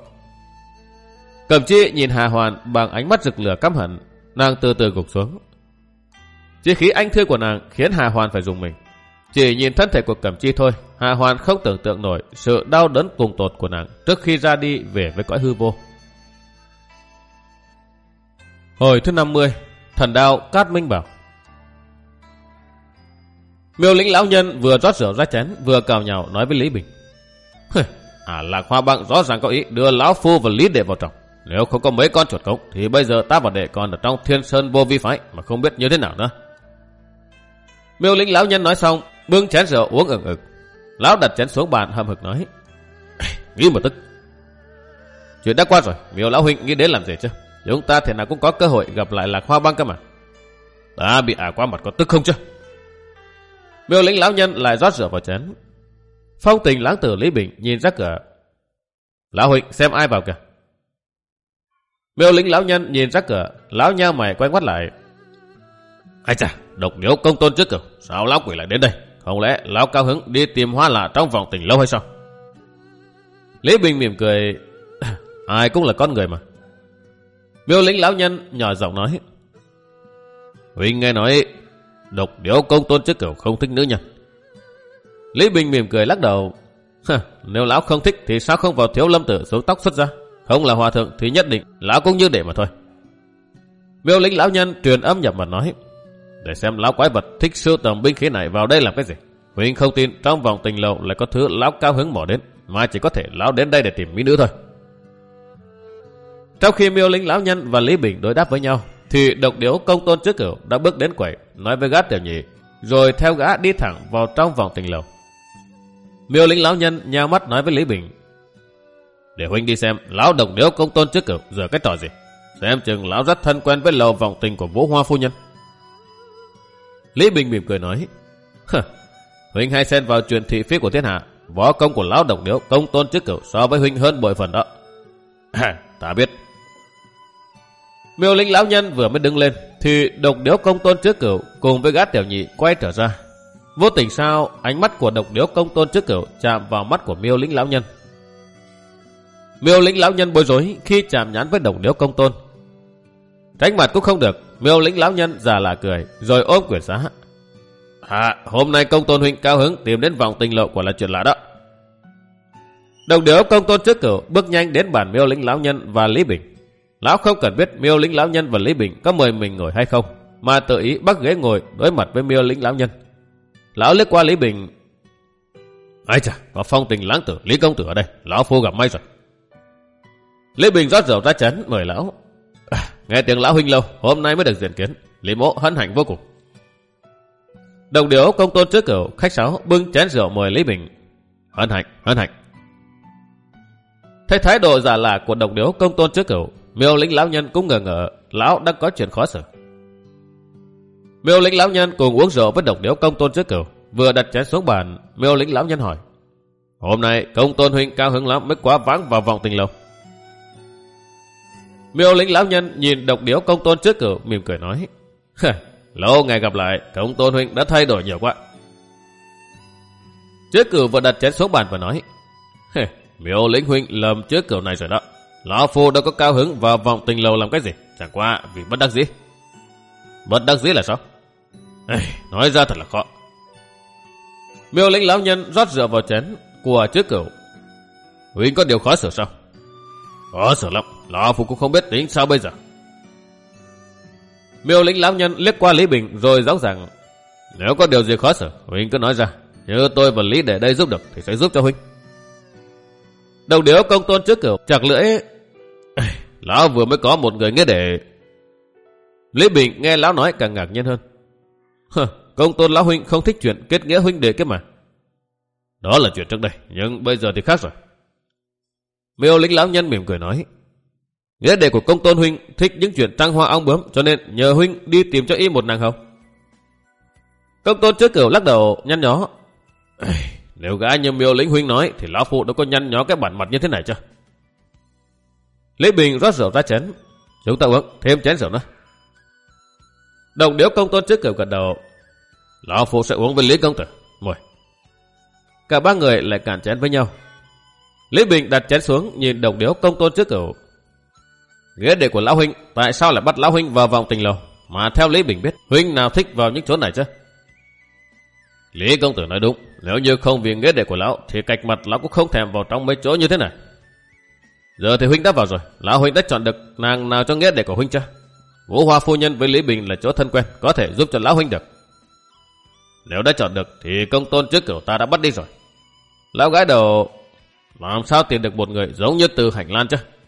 A: Cẩm Chi nhìn Hà Hoàn bằng ánh mắt rực lửa căm hận, nàng từ từ gục xuống. Chí khí anh thư của nàng khiến Hà Hoàn phải rùng mình. Chỉ nhìn thân thể của Cẩm Chi thôi, Hà Hoàn không tưởng tượng nổi sự đau đớn cùng tột của nàng trước khi ra đi về với cõi hư vô. Hồi thứ 50, thần đao Cát Minh Bảo. Miêu Lĩnh lão nhân vừa rót rượu ra chén vừa cào nhào nói với Lý Bình: Lạc Hoa Bang rõ ràng có ý đưa lão phu và Lý Đệ vào trong. Nếu không có mấy con chuột cống thì bây giờ ta và đệ còn ở trong Thiên Sơn Vô Vi phái mà không biết như thế nào nữa. Miêu Lĩnh lão nhân nói xong, bưng chén rượu uống ừng ực. Lão đặt chén xuống bàn hậm hực nói: nghĩ một tức. Chuyện đã qua rồi, Miêu lão huynh nghĩ đến làm gì chứ? Chúng ta thế nào cũng có cơ hội gặp lại Lạc Hoa Bang cơ mà. Ta bị ả qua mặt có tức không chứ? Miêu Lĩnh lão nhân lại rót rượu vào chén. Phong Tình lãng tử Lý Bình nhìn ra cửa. Lão huynh xem ai vào kìa. Miêu Lĩnh lão nhân nhìn ra cửa, lão nhao mày quay ngoắt lại. Ai chà, Độc Điếu Công Tôn trước cửa, sao lão quỷ lại đến đây? Không lẽ lão cao hứng đi tìm Hoa Lạ trong vòng tình lâu hay sao? Lý Bình mỉm cười. Ai cũng là con người mà. Miêu Lĩnh lão nhân nhỏ giọng nói: huynh nghe nói Độc Điếu Công Tôn trước cửa không thích nữ nhân. Lý Bình mỉm cười lắc đầu. Nếu lão không thích thì sao không vào Thiếu Lâm Tự xuống tóc xuất ra? Không là hòa thượng thì nhất định lão cũng như để mà thôi. Miêu Lĩnh lão nhân truyền âm nhập mật nói: để xem lão quái vật thích sưu tầm binh khí này vào đây làm cái gì? Huynh không tin trong vòng tình lầu lại có thứ lão cao hứng mò đến, mà chỉ có thể lão đến đây để tìm mỹ nữ thôi. Trong khi Miêu Lĩnh lão nhân và Lý Bình đối đáp với nhau, thì Độc Điếu Công Tôn trước cửu đã bước đến quầy nói với gã tiểu nhị, rồi theo gã đi thẳng vào trong vòng tình lầu. Miêu Lĩnh lão nhân nhao mắt nói với Lý Bình: để huynh đi xem lão Độc Điếu Công Tôn trước cửu giờ cái trò gì, xem chừng lão rất thân quen với lầu vòng tình của Vũ Hoa phu nhân. Lý Bình mỉm cười nói: huynh hay xen vào chuyện thị phi của thiên hạ, võ công của lão Độc Điếu Công Tôn trước cửu so với huynh hơn bội phần đó. Ta biết. Miêu Lĩnh lão nhân vừa mới đứng lên thì Độc Điếu Công Tôn trước cửu cùng với gã tiểu nhị quay trở ra. Vô tình sao ánh mắt của Độc Điếu Công Tôn trước cửu chạm vào mắt của Miêu Lĩnh lão nhân. Miêu Lĩnh lão nhân bối rối khi chạm nhãn với Độc Điếu Công Tôn. Tránh mặt cũng không được, Miêu Lĩnh lão nhân già là cười rồi ôm quyển giá. Hôm nay Công Tôn huynh cao hứng tìm đến vòng tình lộ quả là chuyện lạ đó. Độc Điếu Công Tôn trước cửu bước nhanh đến bàn Miêu Lĩnh lão nhân và Lý Bình. Lão không cần biết Miêu Lĩnh lão nhân và Lý Bình có mời mình ngồi hay không, mà tự ý bắt ghế ngồi đối mặt với Miêu Lĩnh lão nhân. Lão liếc qua Lý Bình. Ai chà, có Phong Tình lãng tử Lý công tử ở đây, lão phu gặp may rồi. Lý Bình rót rượu ra chén mời lão. Nghe tiếng lão huynh lâu, hôm nay mới được diện kiến, Lý mỗ hân hạnh vô cùng. Độc Điếu Công Tôn trước cửu khách sáo bưng chén rượu mời Lý Bình. Hân hạnh, hân hạnh. Thấy thái độ giả lạ của Độc Điếu Công Tôn trước cửu, Miêu Lĩnh lão nhân cũng ngờ ngợ lão đang có chuyện khó xử. Miêu Lĩnh lão nhân cùng uống rượu với Độc Điếu Công Tôn trước cửu, vừa đặt chén xuống bàn, Miêu Lĩnh lão nhân hỏi: hôm nay Công Tôn huynh cao hứng lắm mới quá vãng vào vòng tình lâu. Miêu Lĩnh lão nhân nhìn Độc Điếu Công Tôn trước cửu mỉm cười nói: lâu ngày gặp lại, Công Tôn huynh đã thay đổi nhiều quá. Trước cửu vừa đặt chén xuống bàn và nói: Miêu Lĩnh huynh lầm trước cửu này rồi đó. Lão phu đâu có cao hứng vào vòng tình lầu làm cái gì, chẳng qua vì bất đắc dĩ. Bất đắc dĩ là sao? Nói ra thật là khó. Miêu Lĩnh lão nhân rót rượu vào chén của trước cửu. Huynh có điều khó xử sao? Khó xử lắm, lão phu cũng không biết tính sao bây giờ. Miêu Lĩnh lão nhân liếc qua Lý Bình rồi rõ ràng: nếu có điều gì khó xử, huynh cứ nói ra, như tôi và Lý để đây giúp được thì sẽ giúp cho huynh. Độc Điếu Công Tôn trước cửu chặt lưỡi: lão vừa mới có một người nghĩa để. Lý Bình nghe lão nói càng ngạc nhiên hơn. Công Tôn lão huynh không thích chuyện kết nghĩa huynh đệ kia mà. Đó là chuyện trước đây, nhưng bây giờ thì khác rồi. Miêu Lĩnh lão nhân mỉm cười nói: nghĩa đệ của Công Tôn huynh thích những chuyện trăng hoa ong bướm, cho nên nhờ huynh đi tìm cho y một nàng hầu. Công Tôn trước cửu lắc đầu nhăn nhó: nếu gã như Miêu Lĩnh huynh nói thì lão phụ đâu có nhăn nhó cái bản mặt như thế này chứ. Lý Bình rót rượu ra chén. Chúng ta uống thêm chén rượu nữa. Độc Điếu Công Tôn trước cửu gật đầu: lão phụ sẽ uống với Lý công tử, mời. Cả ba người lại cạn chén với nhau. Lý Bình đặt chén xuống nhìn Độc Điếu Công Tôn trước cửu. Nghĩa đệ của lão huynh tại sao lại bắt lão huynh vào vòng tình lầu, mà theo Lý Bình biết huynh nào thích vào những chỗ này chứ? Lý công tử nói đúng, nếu như không vì nghĩa đệ của lão thì cạch mặt lão cũng không thèm vào trong mấy chỗ như thế này. Giờ thì huynh đã vào rồi, lão huynh đã chọn được nàng nào cho nghĩa đệ của huynh chưa? Vũ Hoa phu nhân với Lý Bình là chỗ thân quen, có thể giúp cho lão huynh được. Nếu đã chọn được thì Công Tôn trước cửu ta đã bắt đi rồi. Lão gái đầu: làm sao tìm được một người giống như Từ Hành Lan chứ?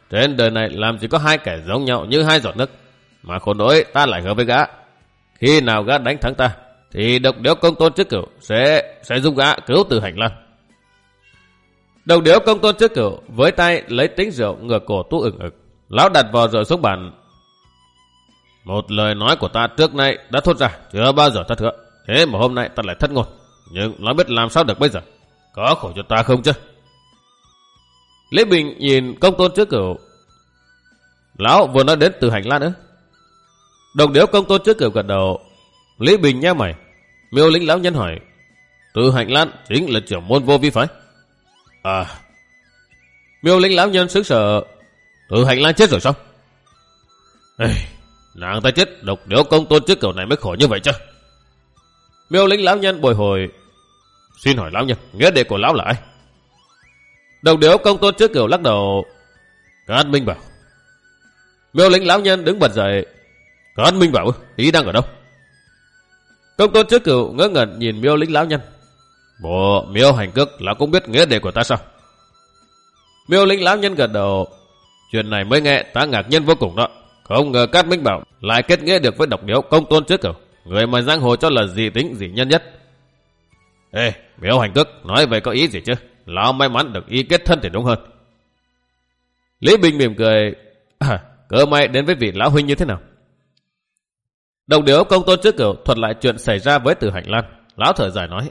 A: trên đời này làm gì có hai kẻ giống nhau như hai giọt nước, mà khổ nỗi ta lại hứa với gã. Khi nào gã đánh thắng ta, thì Độc Điếu Công Tôn Trước Cửu sẽ giúp gã cứu Từ Hành Lan. Độc Điếu Công Tôn Trước Cửu với tay lấy tính rượu ngửa cổ tu ửng ực. Lão đặt vò rượu xuống bàn. Một lời nói của ta trước nay đã thốt ra, chưa bao giờ thất hứa. Thế mà hôm nay ta lại thất ngôn. Nhưng lão biết làm sao được bây giờ? Có khổ cho ta không chứ? Lý Bình nhìn Công Tôn Trước Cửu. Lão vừa nói đến Từ Hành Lan nữa. Độc Điếu Công Tôn Trước Cửu gật đầu. Lý Bình nhếch mày. Miêu Lĩnh lão nhân hỏi, Từ Hành Lan chính là trưởng môn Vô Vi phái? À. Miêu Lĩnh lão nhân sững sờ. Từ Hành Lan chết rồi sao? Ê, nàng ta chết, Độc Điếu Công Tôn Trước Cửu này mới khổ như vậy chứ? Miêu Lĩnh lão nhân bồi hồi. Xin hỏi lão nhân, nghĩa đệ của lão là ai? Độc Điếu Công Tôn Trước Cửu lắc đầu. Cát Minh Bảo. Miêu Lĩnh lão nhân đứng bật dậy. Cát Minh Bảo, ý đang ở đâu? Công Tôn Trước Cửu ngớ ngẩn nhìn Miêu Lĩnh lão nhân. Bộ Miêu Hành Cước lão cũng biết nghĩa đệ của ta sao? Miêu Lĩnh lão nhân gật đầu. Chuyện này mới nghe ta ngạc nhiên vô cùng đó. Không ngờ Cát Minh Bảo lại kết nghĩa được với Độc Điếu Công Tôn Trước Cửu, người mà giang hồ cho là dị tính dị nhân nhất. Ê, Miêu Hành Cước nói vậy có ý gì chứ? Lão may mắn được y kết thân thì đúng hơn. Lý Bình mỉm cười. Cớ may đến với vị lão huynh như thế nào? Độc Điếu Công Tôn Trước Cửu thuật lại chuyện xảy ra với Từ Hành Lan. Lão thở dài nói.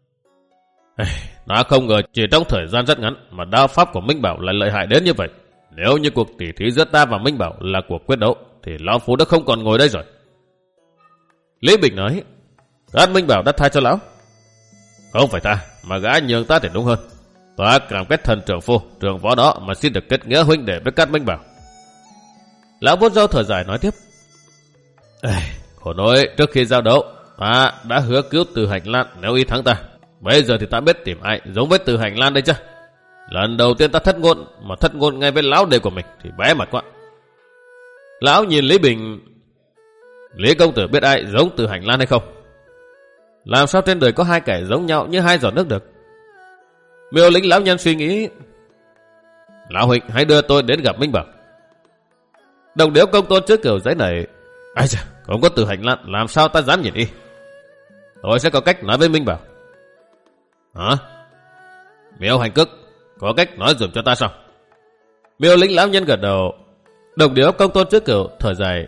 A: Đã không ngờ chỉ trong thời gian rất ngắn mà đao pháp của Minh Bảo lại lợi hại đến như vậy. Nếu như cuộc tỉ thí giữa ta và Minh Bảo là cuộc quyết đấu thì lão phu đã không còn ngồi đây rồi. Lý Bình nói. Cát Minh Bảo đã tha cho lão? Không phải tha, mà gã nhường ta thì đúng hơn. Ta cảm kết thần trưởng phu, trưởng võ đó mà xin được kết nghĩa huynh đệ với Cát Minh Bảo. Lão vuốt râu thở dài nói tiếp. Khổ nỗi trước khi giao đấu ta đã hứa cứu Từ Hành Lan nếu y thắng ta. Bây giờ thì ta biết tìm ai giống với Từ Hành Lan đây chứ? Lần đầu tiên ta thất ngôn, mà thất ngôn ngay với lão đệ của mình thì bé mặt quá. Lão nhìn Lý Bình. Lý công tử biết ai giống Từ Hành Lan hay không? Làm sao trên đời có hai kẻ giống nhau như hai giọt nước được? Miêu Lĩnh lão nhân suy nghĩ. Lão huynh hãy đưa tôi đến gặp Minh Bảo. Độc Điếu Công Tôn Trước Cửu giấy này. Ai chà, không có Từ Hành Lan làm sao ta dám nhìn đi? Tôi sẽ có cách nói với Minh Bảo. Hả? Miêu Hành Cước có cách nói dùm cho ta sao? Miêu Lĩnh lão nhân gật đầu. Độc Điếu Công Tôn Trước Cửu thở dài.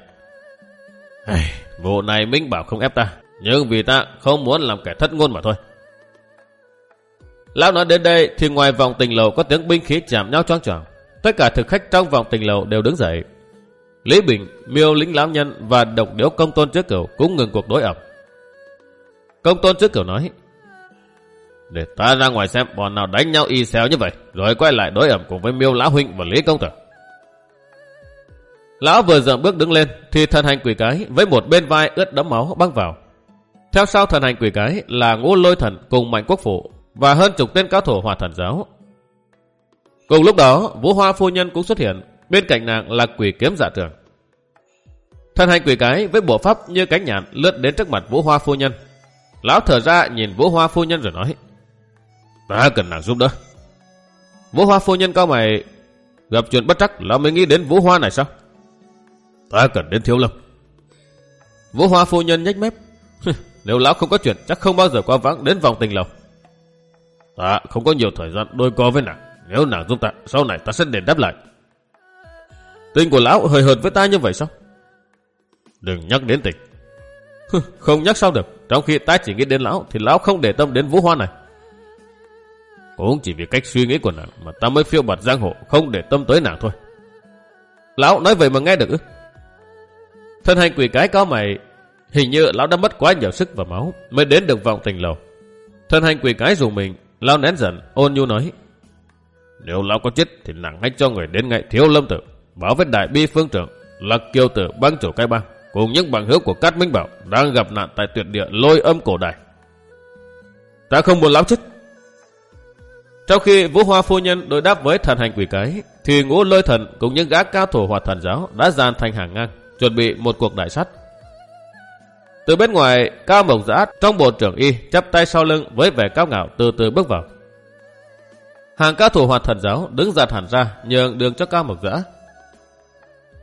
A: Vụ này Minh Bảo không ép ta, nhưng vì ta không muốn làm kẻ thất ngôn mà thôi. Lão nói đến đây thì ngoài vòng tình lầu có tiếng binh khí chạm nhau choang choàng. Tất cả thực khách trong vòng tình lầu đều đứng dậy. Lý Bình, Miêu Lĩnh lão nhân và Độc Điếu Công Tôn Trước Cửu cũng ngừng cuộc đối ẩm. Công Tôn Trước Cửu nói. Để ta ra ngoài xem bọn nào đánh nhau y xéo như vậy, rồi quay lại đối ẩm cùng với Miêu lão huynh và Lý công tử. Lão vừa dậm bước đứng lên thì thần hành quỷ cái với một bên vai ướt đẫm máu băng vào. Theo sau thần hành quỷ cái là Ngũ Lôi Thần cùng Mạnh Quốc Phụ và hơn chục tên cao thủ Hỏa Thần giáo. Cùng lúc đó Vũ Hoa phu nhân cũng xuất hiện, bên cạnh nàng là Quỷ Kiếm Dạ Trường. Thần hành quỷ cái với bộ pháp như cánh nhạn lướt đến trước mặt Vũ Hoa phu nhân. Lão thở ra nhìn Vũ Hoa phu nhân rồi nói. Ta cần nàng giúp đỡ. Vũ Hoa phu nhân cau mày. Gặp chuyện bất trắc lão mới nghĩ đến Vũ Hoa này sao? Ta cần đến Thiếu Lâm. Vũ Hoa phu nhân nhếch mép. Nếu lão không có chuyện chắc không bao giờ qua vãng đến vòng tình lầu. Ta không có nhiều thời gian đôi co với nàng. Nếu nàng giúp ta, sau này ta sẽ đền đáp lại. Tình của lão hời hợt với ta như vậy sao? Đừng nhắc đến tình. Không nhắc sao được. Trong khi ta chỉ nghĩ đến lão thì lão không để tâm đến Vũ Hoa này. Cũng chỉ vì cách suy nghĩ của nàng mà ta mới phiêu bạt giang hồ, không để tâm tới nàng thôi. Lão nói vậy mà nghe được ư? Thân hành quỷ cái có mày. Hình như lão đã mất quá nhiều sức và máu mới đến được vòng tình lầu. Thân hành quỷ cái rùng mình. Lão nén giận ôn nhu nói. Nếu lão có chết thì nàng hãy cho người đến ngay Thiếu Lâm Tự, báo với Đại Bi Phương Trưởng là Kiều Tử bang chủ cái bang cùng những bằng hữu của Cát Minh Bảo đang gặp nạn tại tuyệt địa Lôi Âm Cổ Đài. Ta không muốn lão chết. Trong khi Vũ Hoa phu nhân đối đáp với thần hành quỷ cái thì Ngũ Lôi Thần cùng những gã cao thủ Hỏa Thần giáo đã dàn thành hàng ngang chuẩn bị một cuộc đại sát. Từ bên ngoài, Cao Mộc Dã trong bộ trưởng y chắp tay sau lưng với vẻ cao ngạo từ từ bước vào. Hàng cao thủ Hỏa Thần giáo đứng dạt hẳn ra nhường đường cho Cao Mộc Dã.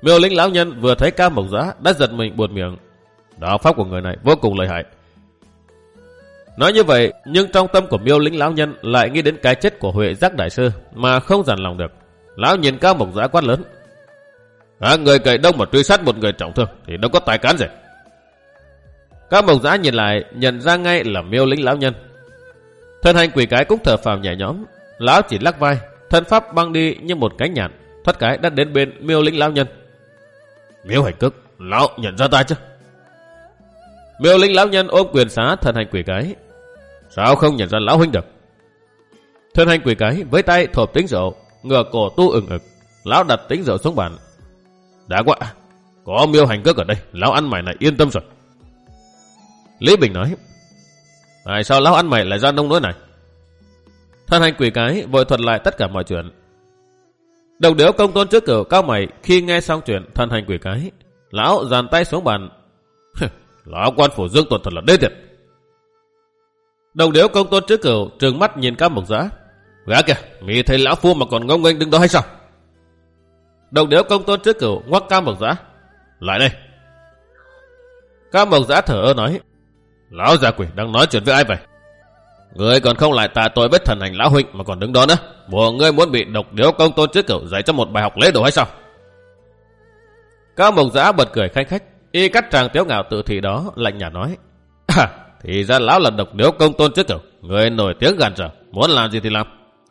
A: Miêu Lĩnh lão nhân vừa thấy Cao Mộc Dã đã giật mình buột miệng. Đạo pháp của người này vô cùng lợi hại. Nói như vậy, nhưng trong tâm của Miêu Lĩnh lão nhân lại nghĩ đến cái chết của Huệ Giác đại sư mà không dằn lòng được. Lão nhìn Cao Mộc Dã quát lớn. Các người cậy đông mà truy sát một người trọng thương thì đâu có tài cán gì. Cao Mộc Dã nhìn lại, nhận ra ngay là Miêu Lĩnh lão nhân. Thân hành quỷ cái cũng thở phào nhẹ nhõm. Lão chỉ lắc vai, thân pháp băng đi như một cánh nhạn, thoát cái đã đến bên Miêu Lĩnh lão nhân. Miêu Hành Cước, lão nhận ra ta chứ? Miêu Lĩnh lão nhân ôm quyền xá thân hành quỷ cái. Sao không nhận ra lão huynh được? Thân hành quỷ cái với tay thộp tính rượu, ngửa cổ tu ừng ực. Lão đặt tính rượu xuống bàn. Đã quá, có Miêu Hành Cước ở đây, lão ăn mày này yên tâm rồi. Lý Bình nói. Tại sao lão ăn mày lại ra nông nỗi này? Thân hành quỷ cái vội thuật lại tất cả mọi chuyện. Đồng Điếu Công Tôn trước cửa cao mày khi nghe xong chuyện thân hành quỷ cái. Lão dàn tay xuống bàn. Lão quan phủ Dương Tuần thật là đê tiệt. Đồng Điếu Công Tôn trước cửa trừng mắt nhìn Cao Mộc Dã. Gã kìa, mì thấy lão phu mà còn ngông nghênh đứng đó hay sao? Đồng Điếu Công Tôn trước cửa ngoắc Cao Mộc Dã. Lại đây. Cao Mộc Dã thở ơ nói. Lão già quỷ đang nói chuyện với ai vậy? Ngươi còn không lại tạ tội với thần hành lão huynh mà còn đứng đó nữa. Bộ ngươi muốn bị Độc Điếu Công Tôn trước cửu dạy cho một bài học lễ độ hay sao? Cao Mộc Dã bật cười khanh khách, y cắt tràng tiếu ngạo tự thị đó, lạnh nhạt nói. Thì ra lão là Độc Điếu Công Tôn trước cửu, người nổi tiếng gàn trở, muốn làm gì thì làm.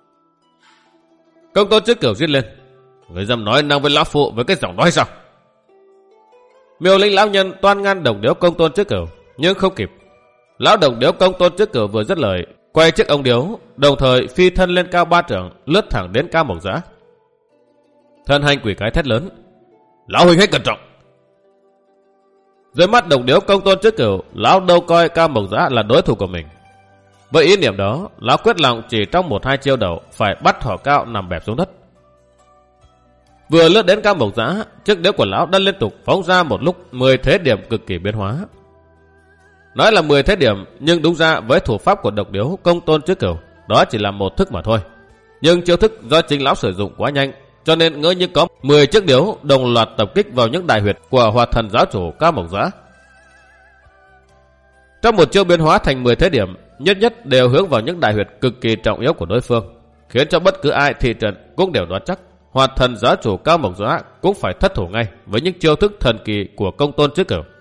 A: Công Tôn trước cửu giết lên. Người dám nói năng với lão phụ với cái giọng đó hay sao? Miêu Lĩnh lão nhân toan ngăn Độc Điếu Công Tôn trước cửu, nhưng không kịp. Lão Độc Điếu Công Tôn trước cửa vừa dứt lời, quay chiếc ông điếu, đồng thời phi thân lên cao 3 trượng, lướt thẳng đến Cao Mộc Dã. Thân hành quỷ cái thét lớn. Lão huynh hãy cẩn trọng. Dưới mắt Độc Điếu Công Tôn trước cửa, lão đâu coi Cao Mộc Dã là đối thủ của mình. Với ý niệm đó, lão quyết lòng chỉ trong 1-2 chiêu đầu phải bắt Thỏ Cao nằm bẹp xuống đất. Vừa lướt đến Cao Mộc Dã, chiếc điếu của lão đã liên tục phóng ra một lúc 10 thế điểm cực kỳ biến hóa. Nói là 10 thế điểm, nhưng đúng ra với thủ pháp của Độc Điếu Công Tôn trước cửu, đó chỉ là một thức mà thôi. Nhưng chiêu thức do chính lão sử dụng quá nhanh, cho nên ngỡ như có 10 chiếc điếu đồng loạt tập kích vào những đại huyệt của Hoạt Thần giáo chủ Cao Mộc Dã. Trong một chiêu biến hóa thành 10 thế điểm, nhất nhất đều hướng vào những đại huyệt cực kỳ trọng yếu của đối phương, khiến cho bất cứ ai thị trận cũng đều đoán chắc Hoạt Thần giáo chủ Cao Mộc Dã cũng phải thất thủ ngay với những chiêu thức thần kỳ của Công Tôn trước cửu.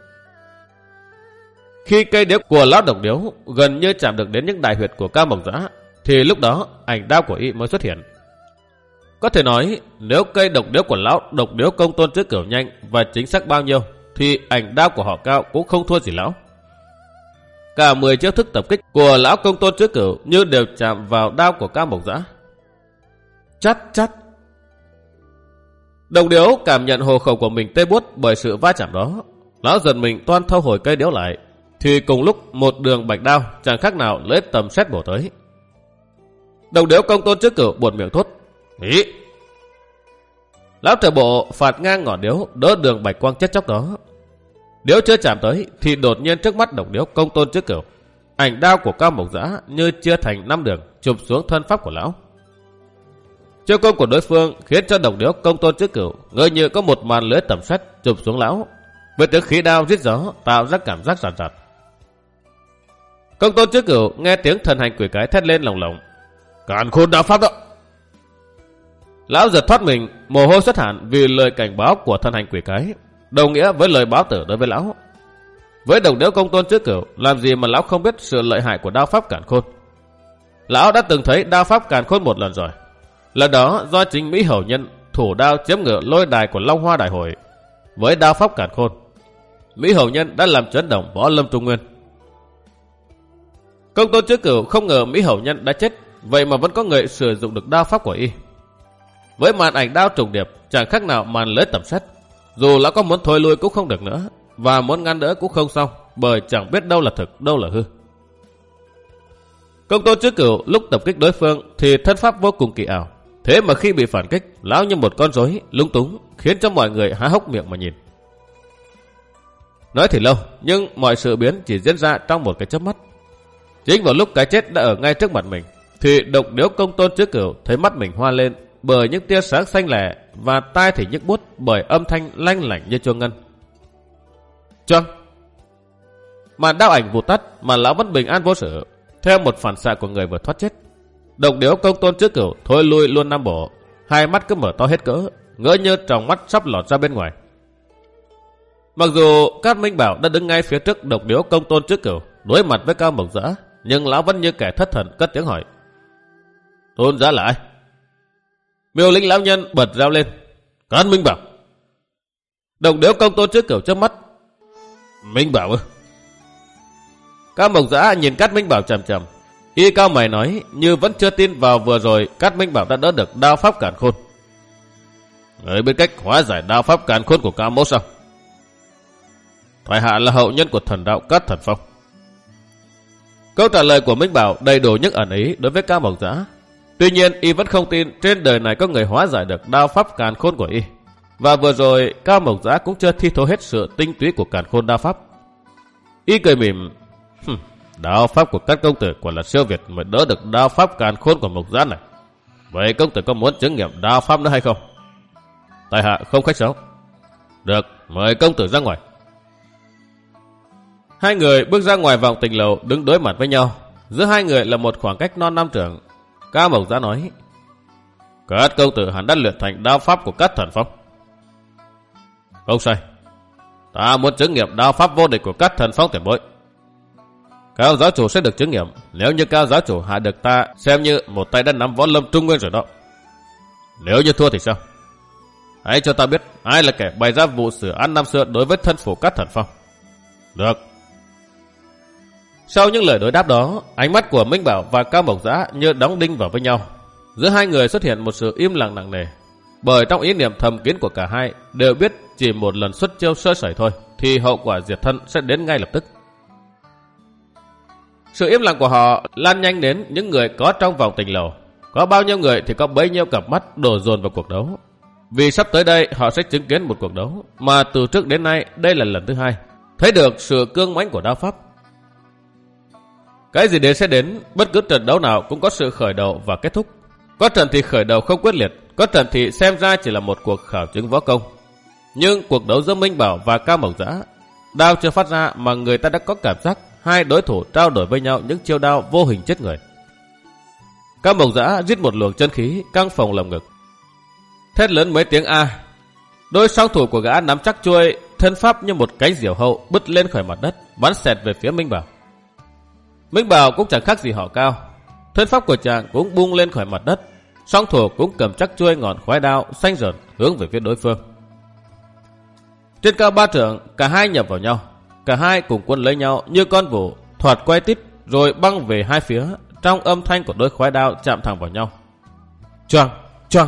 A: Khi cây điếu của lão Độc Điếu gần như chạm được đến những đại huyệt của Cao Mộc Dã, thì lúc đó ảnh đao của y mới xuất hiện. Có thể nói, nếu cây độc điếu của lão Độc Điếu Công Tôn trước cửu nhanh và chính xác bao nhiêu, thì ảnh đao của họ Cao cũng không thua gì lão. Cả 10 chiêu thức tập kích của lão Công Tôn trước cửu như đều chạm vào đao của Cao Mộc Dã. Chát chát. Độc Điếu cảm nhận hồ khẩu của mình tê buốt bởi sự va chạm đó. Lão giận mình toan thâu hồi cây điếu lại, thì cùng lúc một đường bạch đao chẳng khác nào lấy tầm sét bổ tới. Độc Điếu Công Tôn trước cửu buột miệng thốt. Ý. Lão trở bộ phạt ngang ngọn điếu đỡ đường bạch quang chết chóc đó. Điếu chưa chạm tới thì đột nhiên trước mắt Độc Điếu Công Tôn trước cửu, ảnh đao của Cao Mộc Dã như chia thành 5 đường chụp xuống thân pháp của lão. Chiêu công của đối phương khiến cho Độc Điếu Công Tôn trước cửu ngỡ như có một màn lưới tầm sét chụp xuống lão, với tiếng khí đao rít gió tạo ra cảm giác ràn rạt. Công Tôn trước cửu nghe tiếng thần hành quỷ cái thét lên lồng lộng. Càn khôn đạo pháp đó. Lão giật thoát mình, mồ hôi xuất hẳn vì lời cảnh báo của thần hành quỷ cái, đồng nghĩa với lời báo tử đối với lão. Với Độc Điếu Công Tôn trước cửu, làm gì mà lão không biết sự lợi hại của đao pháp càn khôn. Lão đã từng thấy đao pháp càn khôn một lần rồi. Lần đó do chính Mỹ Hầu Nhân thủ đao chiếm ngự lôi đài của Long Hoa Đại Hội. Với đao pháp càn khôn, Mỹ Hầu Nhân đã làm chấn động võ lâm Trung Nguyên. Công Tôn trước cửu không ngờ Mỹ Hầu Nhân đã chết, vậy mà vẫn có người sử dụng được đao pháp của y. Với màn ảnh đao trùng điệp chẳng khác nào màn lưới tầm sét, dù lão có muốn thôi lui cũng không được nữa, và muốn ngăn đỡ cũng không xong, bởi chẳng biết đâu là thực, đâu là hư. Công Tôn trước cửu lúc tập kích đối phương thì thân pháp vô cùng kỳ ảo, thế mà khi bị phản kích, lão như một con rối lúng túng, khiến cho mọi người há hốc miệng mà nhìn. Nói thì lâu, nhưng mọi sự biến chỉ diễn ra trong một cái chớp mắt. Chính vào lúc cái chết đã ở ngay trước mặt mình, thì Độc Điếu Công Tôn trước cửu thấy mắt mình hoa lên, bởi những tia sáng xanh lẻ và tai thì nhức buốt bởi âm thanh lanh lảnh như chuông ngân. Choang! Màn đao ảnh vụt tắt mà lão vẫn bình an vô sự, theo một phản xạ của người vừa thoát chết. Độc điếu công tôn trước cửu thôi lui luôn nam bộ, hai mắt cứ mở to hết cỡ, ngỡ như tròng mắt sắp lọt ra bên ngoài. Mặc dù Cát Minh Bảo đã đứng ngay phía trước độc điếu công tôn trước cửu, đối mặt với Cao Mộc Dã, nhưng lão vẫn như kẻ thất thần cất tiếng hỏi: Tôn giá là ai? Miêu Lĩnh lão nhân bật rao lên: Cát Minh Bảo! Độc điếu công tôn trước cửu chớp mắt: Minh Bảo ư? Cao Mộc Dã nhìn Cát Minh Bảo chằm chằm, y cao mày nói như vẫn chưa tin vào vừa rồi Cát Minh Bảo đã đỡ được đao pháp càn khôn. Người biết cách hóa giải đao pháp càn khôn của Cao mỗ sao? Thoại hạ là hậu nhân của thần đạo Cát Thần Phong. Câu trả lời của Minh Bảo đầy đủ những ẩn ý đối với Cao Mộc Dã. Tuy nhiên y vẫn không tin trên đời này có người hóa giải được đao pháp càn khôn của y. Và vừa rồi Cao Mộc Dã cũng chưa thi thố hết sự tinh túy của càn khôn đao pháp. Y cười mỉm: Đao pháp của các công tử quả là siêu việt mới đỡ được đao pháp càn khôn của Mộc Dã này. Vậy công tử có muốn chứng nghiệm đao pháp nữa hay không? Tại hạ không khách sáo. Được, mời công tử ra ngoài. Hai người bước ra ngoài vòng tình lầu, đứng đối mặt với nhau. Giữa hai người là một khoảng cách non 5 trượng. Cao Mộc Dã nói: Các công tử hẳn đã luyện thành đao pháp của Cát Thần Phong. Không sai, ta muốn chứng nghiệm đao pháp vô địch của Cát Thần Phong tiền bối. Cao giáo chủ sẽ được chứng nghiệm nếu như Cao giáo chủ hạ được ta, xem như một tay đã nắm võ lâm trung nguyên rồi đó. Nếu như thua thì sao? Hãy cho ta biết ai là kẻ bày ra vụ xử án năm xưa đối với thân phủ Cát Thần Phong. Được. Sau những lời đối đáp đó, ánh mắt của Minh Bảo và Cao Mộc Dã như đóng đinh vào với nhau. Giữa hai người xuất hiện một sự im lặng nặng nề, bởi trong ý niệm thầm kín của cả hai đều biết chỉ một lần xuất chiêu sơ sẩy thôi thì hậu quả diệt thân sẽ đến ngay lập tức. Sự im lặng của họ lan nhanh đến những người có trong vòng tình lầu. Có bao nhiêu người thì có bấy nhiêu cặp mắt đổ dồn vào cuộc đấu. Vì sắp tới đây họ sẽ chứng kiến một cuộc đấu mà từ trước đến nay đây là lần thứ hai, thấy được sự cương mãnh của đao pháp. Cái gì đến sẽ đến, bất cứ trận đấu nào cũng có sự khởi đầu và kết thúc. Có trận thì khởi đầu không quyết liệt, có trận thì xem ra chỉ là một cuộc khảo chứng võ công. Nhưng cuộc đấu giữa Minh Bảo và Cao Mộc Dã, đao chưa phát ra mà người ta đã có cảm giác hai đối thủ trao đổi với nhau những chiêu đao vô hình chết người. Cao Mộc Dã rít một luồng chân khí căng phồng lồng ngực, thét lớn mấy tiếng a. Đôi song thủ của gã nắm chắc chuôi, thân pháp như một cánh diều hâu bứt lên khỏi mặt đất, bắn xẹt về phía Minh Bảo. Minh Bảo cũng chẳng khác gì họ Cao, thân pháp của chàng cũng bung lên khỏi mặt đất, song thủ cũng cầm chắc chuôi ngọn khoái đao xanh rợn hướng về phía đối phương. Trên cao 3 trượng, cả hai nhập vào nhau, cả hai cùng quân lấy nhau như con vụ, thoạt quay tít rồi băng về hai phía, trong âm thanh của đôi khoái đao chạm thẳng vào nhau. Choang, choang.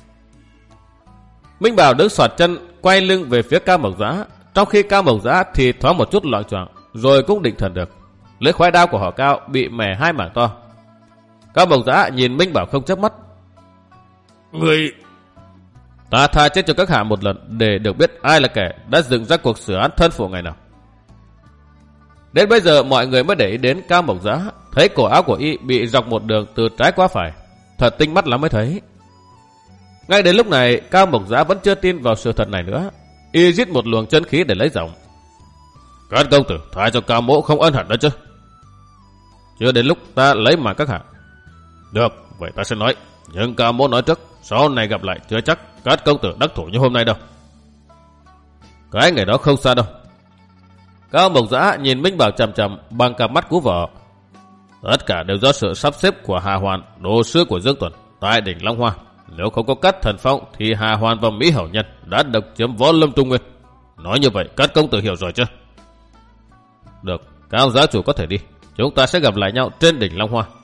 A: Minh Bảo đứng xoạt chân, quay lưng về phía Cao Mộc Dã, trong khi Cao Mộc Dã thì thoáng một chút loạng choạng, rồi cũng định thần được. Lưỡi khoái đao của họ Cao bị mẻ hai mảng to. Cao Mộc Dã nhìn Minh Bảo không chớp mắt. Người... Ta tha chết cho các hạ một lần để được biết ai là kẻ đã dựng ra cuộc xử án thân phụ ngày nào. Đến bây giờ mọi người mới để ý đến Cao Mộc Dã, thấy cổ áo của y bị dọc một đường từ trái qua phải, thật tinh mắt lắm mới thấy. Ngay đến lúc này Cao Mộc Dã vẫn chưa tin vào sự thật này nữa, y rít một luồng chân khí để lấy giọng. Các công tử tha cho Cao mỗ không ân hận đó chứ? Chưa đến lúc ta lấy mạng các hạ. Được, vậy ta sẽ nói, nhưng Cao mỗ nói trước, sau này gặp lại chưa chắc các công tử đắc thủ như hôm nay đâu. Cái ngày đó không xa đâu. Cao Mộc Dã nhìn Minh Bảo chằm chằm bằng cặp mắt cú vợ. Tất cả đều do sự sắp xếp của Hà Hoàn, đồ sư của Dương Tuần tại đỉnh Long Hoa. Nếu không có Cát Thần Phong thì Hà Hoàn và Mỹ Hậu Nhân đã độc chiếm võ lâm Trung Nguyên. Nói như vậy các công tử hiểu rồi chứ? Được, Cao giáo chủ có thể đi. Chúng ta sẽ gặp lại nhau trên đỉnh Long Hoa.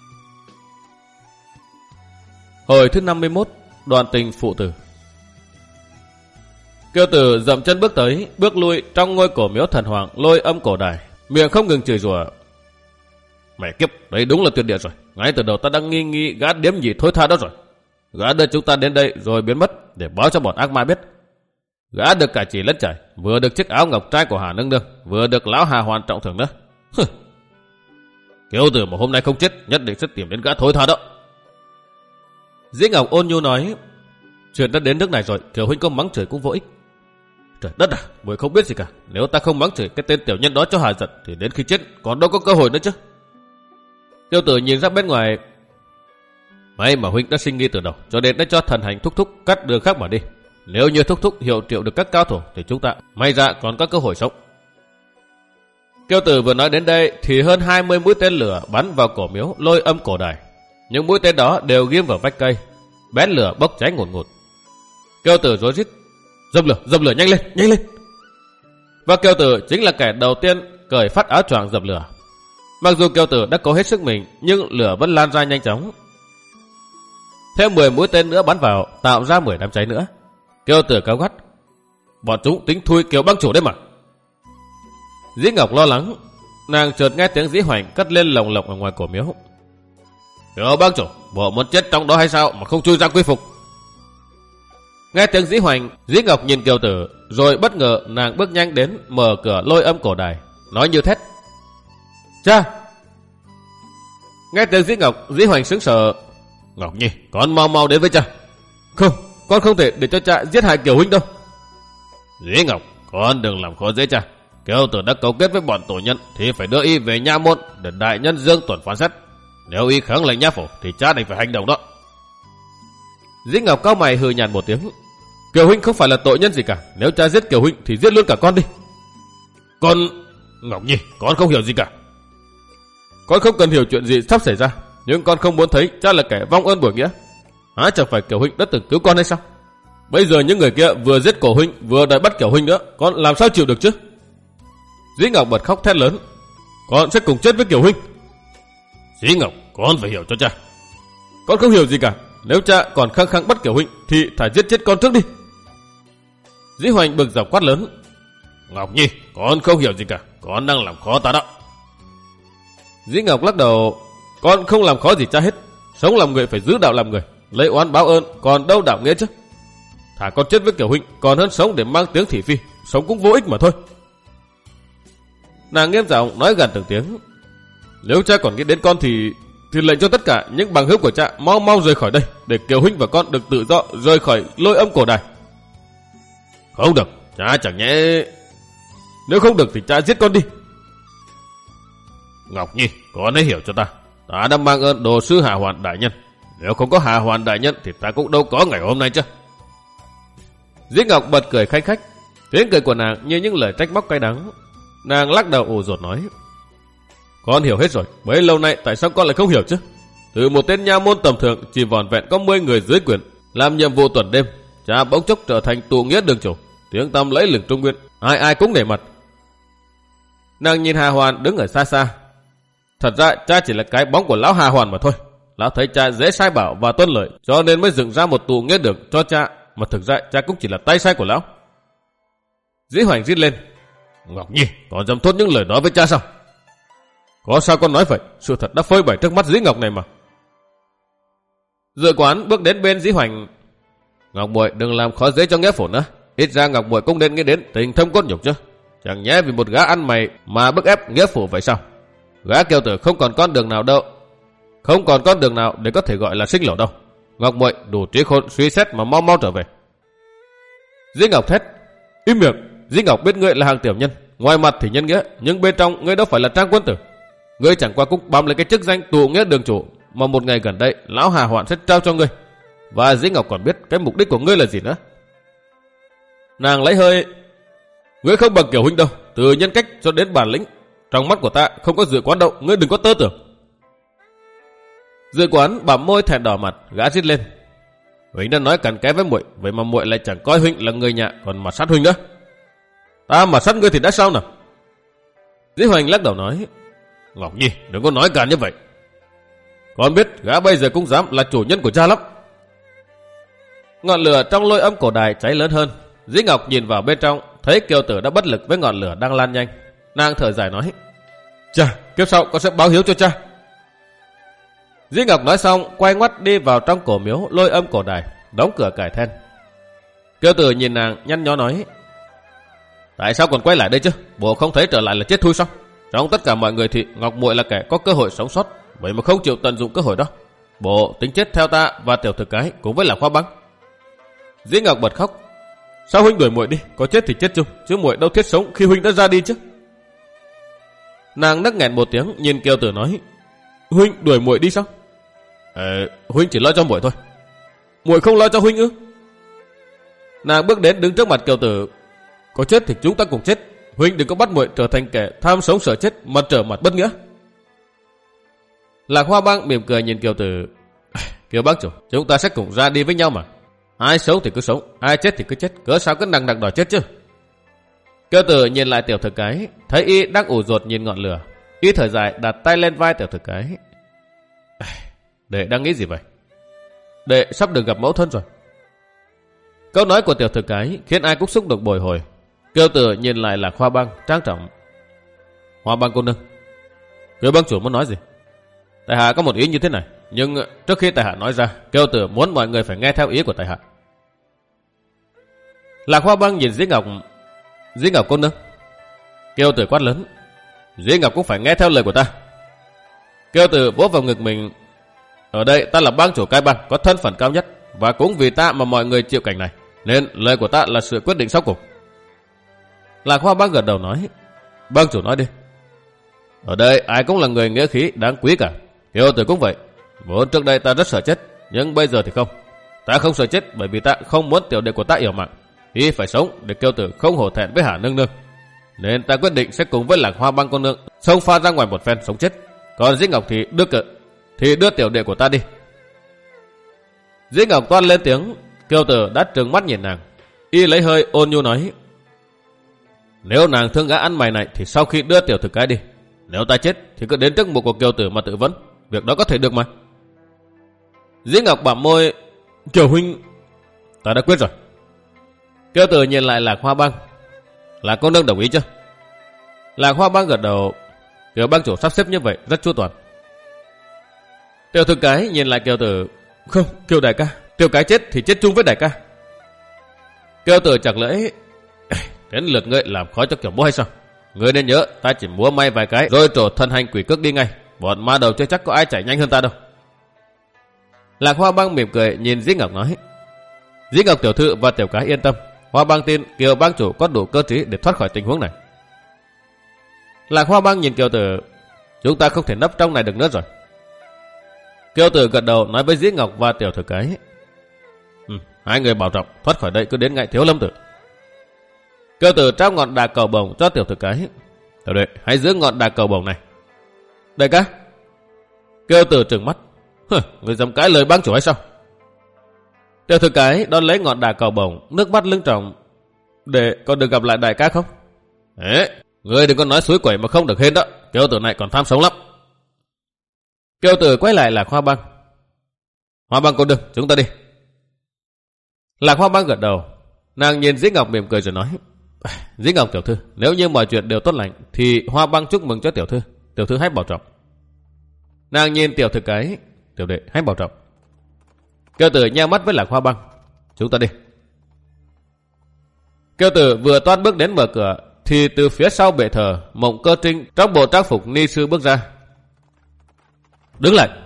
A: Hồi thứ 51, Đoàn tình phụ tử. Kiều tử dậm chân bước tới, bước lui trong ngôi cổ miếu thần hoàng Lôi Âm cổ đài, miệng không ngừng chửi rủa. Mẹ kiếp, đấy đúng là tuyệt địa rồi. Ngay từ đầu ta đang nghi gã điếm nhị thối tha đó rồi. Gã đưa chúng ta đến đây rồi biến mất để báo cho bọn ác ma biết. Gã được cả chỉ lẫn trải, vừa được chiếc áo ngọc trai của Hà Nương Nương, vừa được lão Hà Hoàn trọng thưởng nữa. Kiều tử mà hôm nay không chết, nhất định sẽ tìm đến gã thối tha đó. Dĩ Ngọc ôn nhu nói, chuyện đã đến nước này rồi, Kiều huynh có mắng chửi cũng vô ích. Trời đất à, muội không biết gì cả. Nếu ta không mắng chửi cái tên tiểu nhân đó cho hà giận thì đến khi chết còn đâu có cơ hội nữa chứ. Kiều Tử nhìn ra bên ngoài. May mà huynh đã sinh nghi từ đầu, cho nên đã cho thần hành thúc thúc cắt đường khác mà đi. Nếu như thúc thúc hiệu triệu được các cao thủ thì chúng ta may ra còn có cơ hội sống. Kiều Tử vừa nói đến đây thì hơn 20 mũi tên lửa bắn vào cổ miếu Lôi Âm Cổ Đài. Những mũi tên đó đều ghim vào vách cây, bén lửa bốc cháy ngùn ngụt. Kiều Tử rối rít, dập lửa nhanh lên. Và Kiều Tử chính là kẻ đầu tiên cởi phát áo choàng dập lửa. Mặc dù Kiều Tử đã cố hết sức mình, nhưng lửa vẫn lan ra nhanh chóng. Thêm 10 mũi tên nữa bắn vào, tạo ra 10 đám cháy nữa. Kiều Tử cáu gắt, bọn chúng tính thui Kiều bang chủ đấy mà. Dĩ Ngọc lo lắng, nàng chợt nghe tiếng Dĩ Hoành cất lên lồng lộng ở ngoài cổ miếu. Kiều bang chủ, bộ muốn chết trong đó hay sao mà không chui ra quy phục? Nghe tiếng Dĩ Hoành, Dĩ Ngọc nhìn Kiều Tử, rồi bất ngờ nàng bước nhanh đến mở cửa Lôi Âm Cổ Đài, nói như thét, cha! Nghe tiếng Dĩ Ngọc, Dĩ Hoành sững sờ. Ngọc Nhi, con mau đến với cha. Không, con không thể để cho cha giết hại Kiều huynh đâu. Dĩ Ngọc, con đừng làm khó dễ cha. Kiều Tử đã cấu kết với bọn tổ nhân thì phải đưa y về nha môn để đại nhân Dương Tuần phán xét. Nếu y kháng lệnh nha phủ thì cha đành phải hành động đó. Dĩ Ngọc cau mày hừ nhàn một tiếng. Kiều huynh không phải là tội nhân gì cả, nếu cha giết Kiều huynh thì giết luôn cả con đi. Con... Ngọc Nhi, con không hiểu gì cả. Con không cần hiểu chuyện gì sắp xảy ra, nhưng con không muốn thấy cha là kẻ vong ơn bội nghĩa. Hả, chẳng phải Kiều huynh đã từng cứu con hay sao? Bây giờ những người kia vừa giết cổ huynh vừa đòi bắt Kiều huynh nữa, con làm sao chịu được chứ? Dĩ Ngọc bật khóc thét lớn, con sẽ cùng chết với Kiều huynh. Dĩ Ngọc, con phải hiểu cho cha. Con không hiểu gì cả, nếu cha còn khăng khăng bắt Kiều huynh thì thả giết chết con trước đi. Dĩ Hoành bực dọc quát lớn, Ngọc Nhi, con không hiểu gì cả, con đang làm khó ta đó. Dĩ Ngọc lắc đầu, con không làm khó gì cha hết. Sống làm người phải giữ đạo làm người, lấy oán báo ơn, còn đâu đạo nghĩa chứ. Thả con chết với Kiều huynh còn hơn sống để mang tiếng thị phi, sống cũng vô ích mà thôi. Nàng nghiêm giọng nói gần từng tiếng, nếu cha còn nghĩ đến con thì lệnh cho tất cả những bằng hữu của cha mau rời khỏi đây, để Kiều huynh và con được tự do rời khỏi Lôi Âm Cổ Đài. Không được, cha chẳng nhẽ... Nếu không được thì cha giết con đi. Ngọc Nhi, con hãy hiểu cho ta. Ta đã mang ơn đồ sư Hà Hoàn đại nhân. Nếu không có Hà Hoàn đại nhân thì ta cũng đâu có ngày hôm nay chứ. Dĩ Ngọc bật cười khanh khách. Tiếng cười của nàng như những lời trách móc cay đắng. Nàng lắc đầu ủ rột nói, con hiểu hết rồi, bấy lâu nay tại sao con lại không hiểu chứ? Từ một tên nha môn tầm thường chỉ vỏn vẹn có 10 người dưới quyền, làm nhiệm vụ tuần đêm, cha bỗng chốc trở thành tụ nghĩa đường chủ, tiếng tăm lẫy lừng Trung Nguyên, ai cũng nể mặt. Nàng nhìn Hà Hoàn đứng ở xa xa. Thật ra cha chỉ là cái bóng của lão Hà Hoàn mà thôi. Lão thấy cha dễ sai bảo và tuân lợi, cho nên mới dựng ra một tụ nghĩa đường cho cha, mà thực ra cha cũng chỉ là tay sai của lão. Dĩ Hoành rít lên, Ngọc Nhi, con dám thốt những lời đó với cha sao? Có sao con nói vậy? Sự thật đã phơi bày trước mắt Dĩ Ngọc này mà. Dự Quán bước đến bên Dĩ Hoành. Ngọc muội đừng làm khó dễ cho nghĩa phủ nữa. Ít ra Ngọc muội cũng nên nghĩ đến tình thâm cốt nhục chứ. Chẳng nhẽ vì một gã ăn mày mà bức ép nghĩa phủ vậy sao? Gã Kiều Tử không còn con đường nào đâu. Không còn con đường nào để có thể gọi là sinh lỗ đâu. Ngọc muội đủ trí khôn suy xét mà mau trở về. Dĩ Ngọc thét, im miệng. Dĩ Ngọc biết ngươi là hàng tiểu nhân, ngoài mặt thì nhân nghĩa, nhưng bên trong ngươi đâu phải là trang quân tử. Ngươi chẳng qua cũng bám lấy cái chức danh tụ nghĩa đường chủ mà một ngày gần đây lão Hà Hoạn sẽ trao cho ngươi. Và Dĩ Ngọc còn biết cái mục đích của ngươi là gì nữa. Nàng lấy hơi, ngươi không bằng Kiều huynh đâu, từ nhân cách cho đến bản lĩnh, trong mắt của ta không có Dự Quán đâu, ngươi đừng có tơ tưởng. Dự Quán bặm môi thẹn đỏ mặt, gã rít lên, huynh đã nói cằn cái với muội, vậy mà muội lại chẳng coi huynh là người nhà, còn mà sát huynh nữa. Ta mà sát ngươi thì đã sao nào? Dĩ Hoành lắc đầu nói, Ngọc Nhi đừng có nói càn như vậy. Con biết gã bây giờ cũng dám là chủ nhân của cha lắm. Ngọn lửa trong Lôi Âm Cổ Đài cháy lớn hơn. Dĩ Ngọc nhìn vào bên trong, thấy Kiều Tử đã bất lực với ngọn lửa đang lan nhanh. Nàng thở dài nói, cha, kiếp sau con sẽ báo hiếu cho cha. Dĩ Ngọc nói xong quay ngoắt đi vào trong cổ miếu Lôi Âm Cổ Đài, đóng cửa cài then. Kiều Tử nhìn nàng nhăn nhó nói, tại sao còn quay lại đây chứ? Bộ không thấy trở lại là chết thui sao? Trong tất cả mọi người thì Ngọc muội là kẻ có cơ hội sống sót, vậy mà không chịu tận dụng cơ hội đó. bộ tính chết theo ta và tiểu thực cái cùng với Lạc Hoa Băng. Dĩ Ngọc bật khóc. Sao huynh đuổi muội đi, có chết thì chết chung, chứ muội đâu thiết sống khi huynh đã ra đi chứ. Nàng nấc nghẹn một tiếng nhìn Kiều Tử nói, huynh đuổi muội đi sao? Huynh chỉ lo cho muội thôi. Muội không lo cho huynh ư? Nàng bước đến đứng trước mặt Kiều Tử. Có chết thì chúng ta cùng chết, huynh đừng có bắt muội trở thành kẻ tham sống sợ chết mà trở mặt bất nghĩa. Lạc Hoa Băng mỉm cười nhìn Kiều Tử. Kiều bác chủ, chúng ta sẽ cùng ra đi với nhau mà. Ai sống thì cứ sống, ai chết thì cứ chết, cớ sao cứ nằng nặc đòi chết chứ. Kiều Tử nhìn lại tiểu thực cái, thấy y đang ủ ruột nhìn ngọn lửa. Y thở dài đặt tay lên vai tiểu thực cái. Đệ đang nghĩ gì vậy? Đệ sắp được gặp mẫu thân rồi. Câu nói của tiểu thực cái khiến ai cũng xúc động bồi hồi. Kiều Tử nhìn lại Lạc Hoa Băng trang trọng. Hoa Băng cô nương, Kiều băng chủ muốn nói gì? Tại hạ có một ý như thế này, nhưng trước khi tại hạ nói ra, Kiều Tử muốn mọi người phải nghe theo ý của tại hạ. Lạc Hoa Băng nhìn Dĩ Ngọc. Dĩ Ngọc cô nương. Kiều Tử quát lớn. Dĩ Ngọc cũng phải nghe theo lời của ta. Kiều Tử vỗ vào ngực mình. Ở đây ta là bang chủ cai bang, có thân phận cao nhất, và cũng vì ta mà mọi người chịu cảnh này, nên lời của ta là sự quyết định sau cùng. Lạc Hoa Băng gật đầu nói. Bang chủ nói đi. Ở đây ai cũng là người nghĩa khí đáng quý cả. Kiều Tử cũng vậy. Vốn trước đây ta rất sợ chết, nhưng bây giờ thì không. Ta không sợ chết bởi vì ta không muốn tiểu đệ của ta yểu mạng. Y phải sống để Kiều Tử không hổ thẹn với Hà nương nương. Nên ta quyết định sẽ cùng với Lạc Hoa Băng cô nương xông pha ra ngoài một phen sống chết. Còn Dĩ Ngọc thì đưa tiểu đệ của ta đi. Dĩ Ngọc toan lên tiếng. Kiều Tử đã trừng mắt nhìn nàng. Y lấy hơi ôn nhu nói. Nếu nàng thương gã ăn mày này thì sau khi đưa tiểu thực cái đi, nếu ta chết thì cứ đến trước mộ của Kiều Tử mà tự vấn. Việc đó có thể được mà. Dĩ Ngọc bặm môi. Kiều huynh, ta đã quyết rồi. Kiều Tử nhìn lại Lạc Hoa Băng. Là cô nương đồng ý chưa? Lạc Hoa Băng gật đầu. Kiều bang chủ sắp xếp như vậy rất chu toàn. Tiểu thực cái nhìn lại Kiều Tử. Không, Kiều đại ca, Tiểu cái chết thì chết chung với đại ca. Kiều Tử chặt lưỡi. Đến lượt ngươi làm khó cho Kiều bố hay sao? Ngươi nên nhớ, ta chỉ múa may vài cái rồi trổ thân hành quỷ cước đi ngay. Bọn ma đầu chưa chắc có ai chạy nhanh hơn ta đâu. Lạc Hoa Băng mỉm cười nhìn Dĩ Ngọc nói. Dĩ Ngọc tiểu thư và tiểu cái yên tâm, Hoa Băng tin Kiều bang chủ có đủ cơ trí để thoát khỏi tình huống này. Lạc Hoa Băng nhìn Kiều Tử. Chúng ta không thể nấp trong này được nữa rồi. Kiều Tử gật đầu nói với Dĩ Ngọc và tiểu thực cái. Hai người bảo trọng, thoát khỏi đây cứ đến ngày Thiếu Lâm Tử. Kiều Tử trao ngọn đà cầu bồng cho tiểu thực cái. Tiểu đệ, hãy giữ ngọn đà cầu bồng này. Đại ca. Kiều Tử trừng mắt. Người dám cãi lời bang chủ hay sao? Tiểu thực cái đón lấy ngọn đà cầu bồng, nước mắt lưng tròng. Để con được gặp lại đại ca không? Ngươi đừng có nói suối quẩy mà không được hên đó. Kiều Tử này còn tham sống lắm. Kiều Tử quay lại Lạc Hoa Băng. Hoa Băng cô đừng, chúng ta đi. Lạc Hoa Băng gật đầu. Nàng nhìn Dĩ Ngọc mỉm cười rồi nói. Dĩ Ngọc tiểu thư, nếu như mọi chuyện đều tốt lành thì Hoa Băng chúc mừng cho tiểu thư. Tiểu thư hãy bảo trọng. Nàng nhìn tiểu thực cái. Tiểu đệ hãy bảo trọng. Kiều Tử nheo mắt với Lạc Hoa Băng. Chúng ta đi. Kiều Tử vừa toan bước đến mở cửa thì từ phía sau bệ thờ, Mộng Cơ Trinh trong bộ trang phục ni sư bước ra. Đứng lại.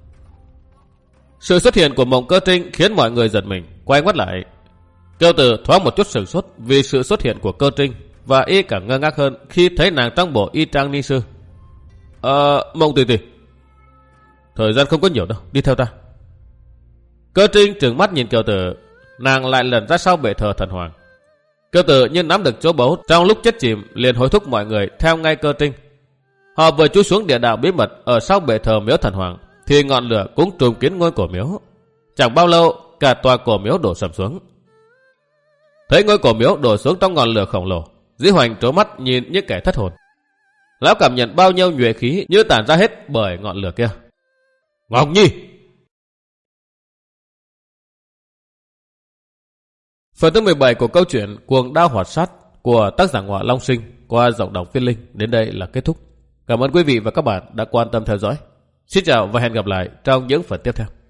A: Sự xuất hiện của Mộng Cơ Trinh khiến mọi người giật mình, quay ngoắt lại. Kiều Tử thoáng một chút sửng sốt vì sự xuất hiện của Cơ Trinh, và y càng ngơ ngác hơn khi thấy nàng trong bộ y trang ni sư. Mộng tỷ tỷ, thời gian không có nhiều đâu, đi theo ta. Cơ Trinh trừng mắt nhìn Kiều Tử. Nàng lại lần ra sau bệ thờ thần hoàng. Kiều Tử như nắm được chỗ báu trong lúc chết chìm, liền hối thúc mọi người theo ngay Cơ Trinh. Họ vừa chui xuống địa đạo bí mật ở sau bệ thờ miếu thần hoàng thì ngọn lửa cũng trùm kín ngôi cổ miếu. Chẳng bao lâu cả tòa cổ miếu đổ sập xuống. Thấy ngôi cổ miếu đổ xuống trong ngọn lửa khổng lồ, Dĩ Hoành trố mắt nhìn như kẻ thất hồn. Lão cảm nhận bao nhiêu nhuệ khí như tản ra hết bởi ngọn lửa kia. Ngọc Nhi. Phần thứ 17 của câu chuyện Cuồng Đao Hoạt Sát của tác giả Ngọa Long Sinh qua giọng đọc Phiên Linh đến đây là kết thúc. Cảm ơn quý vị và các bạn đã quan tâm theo dõi. Xin chào và hẹn gặp lại trong những phần tiếp theo.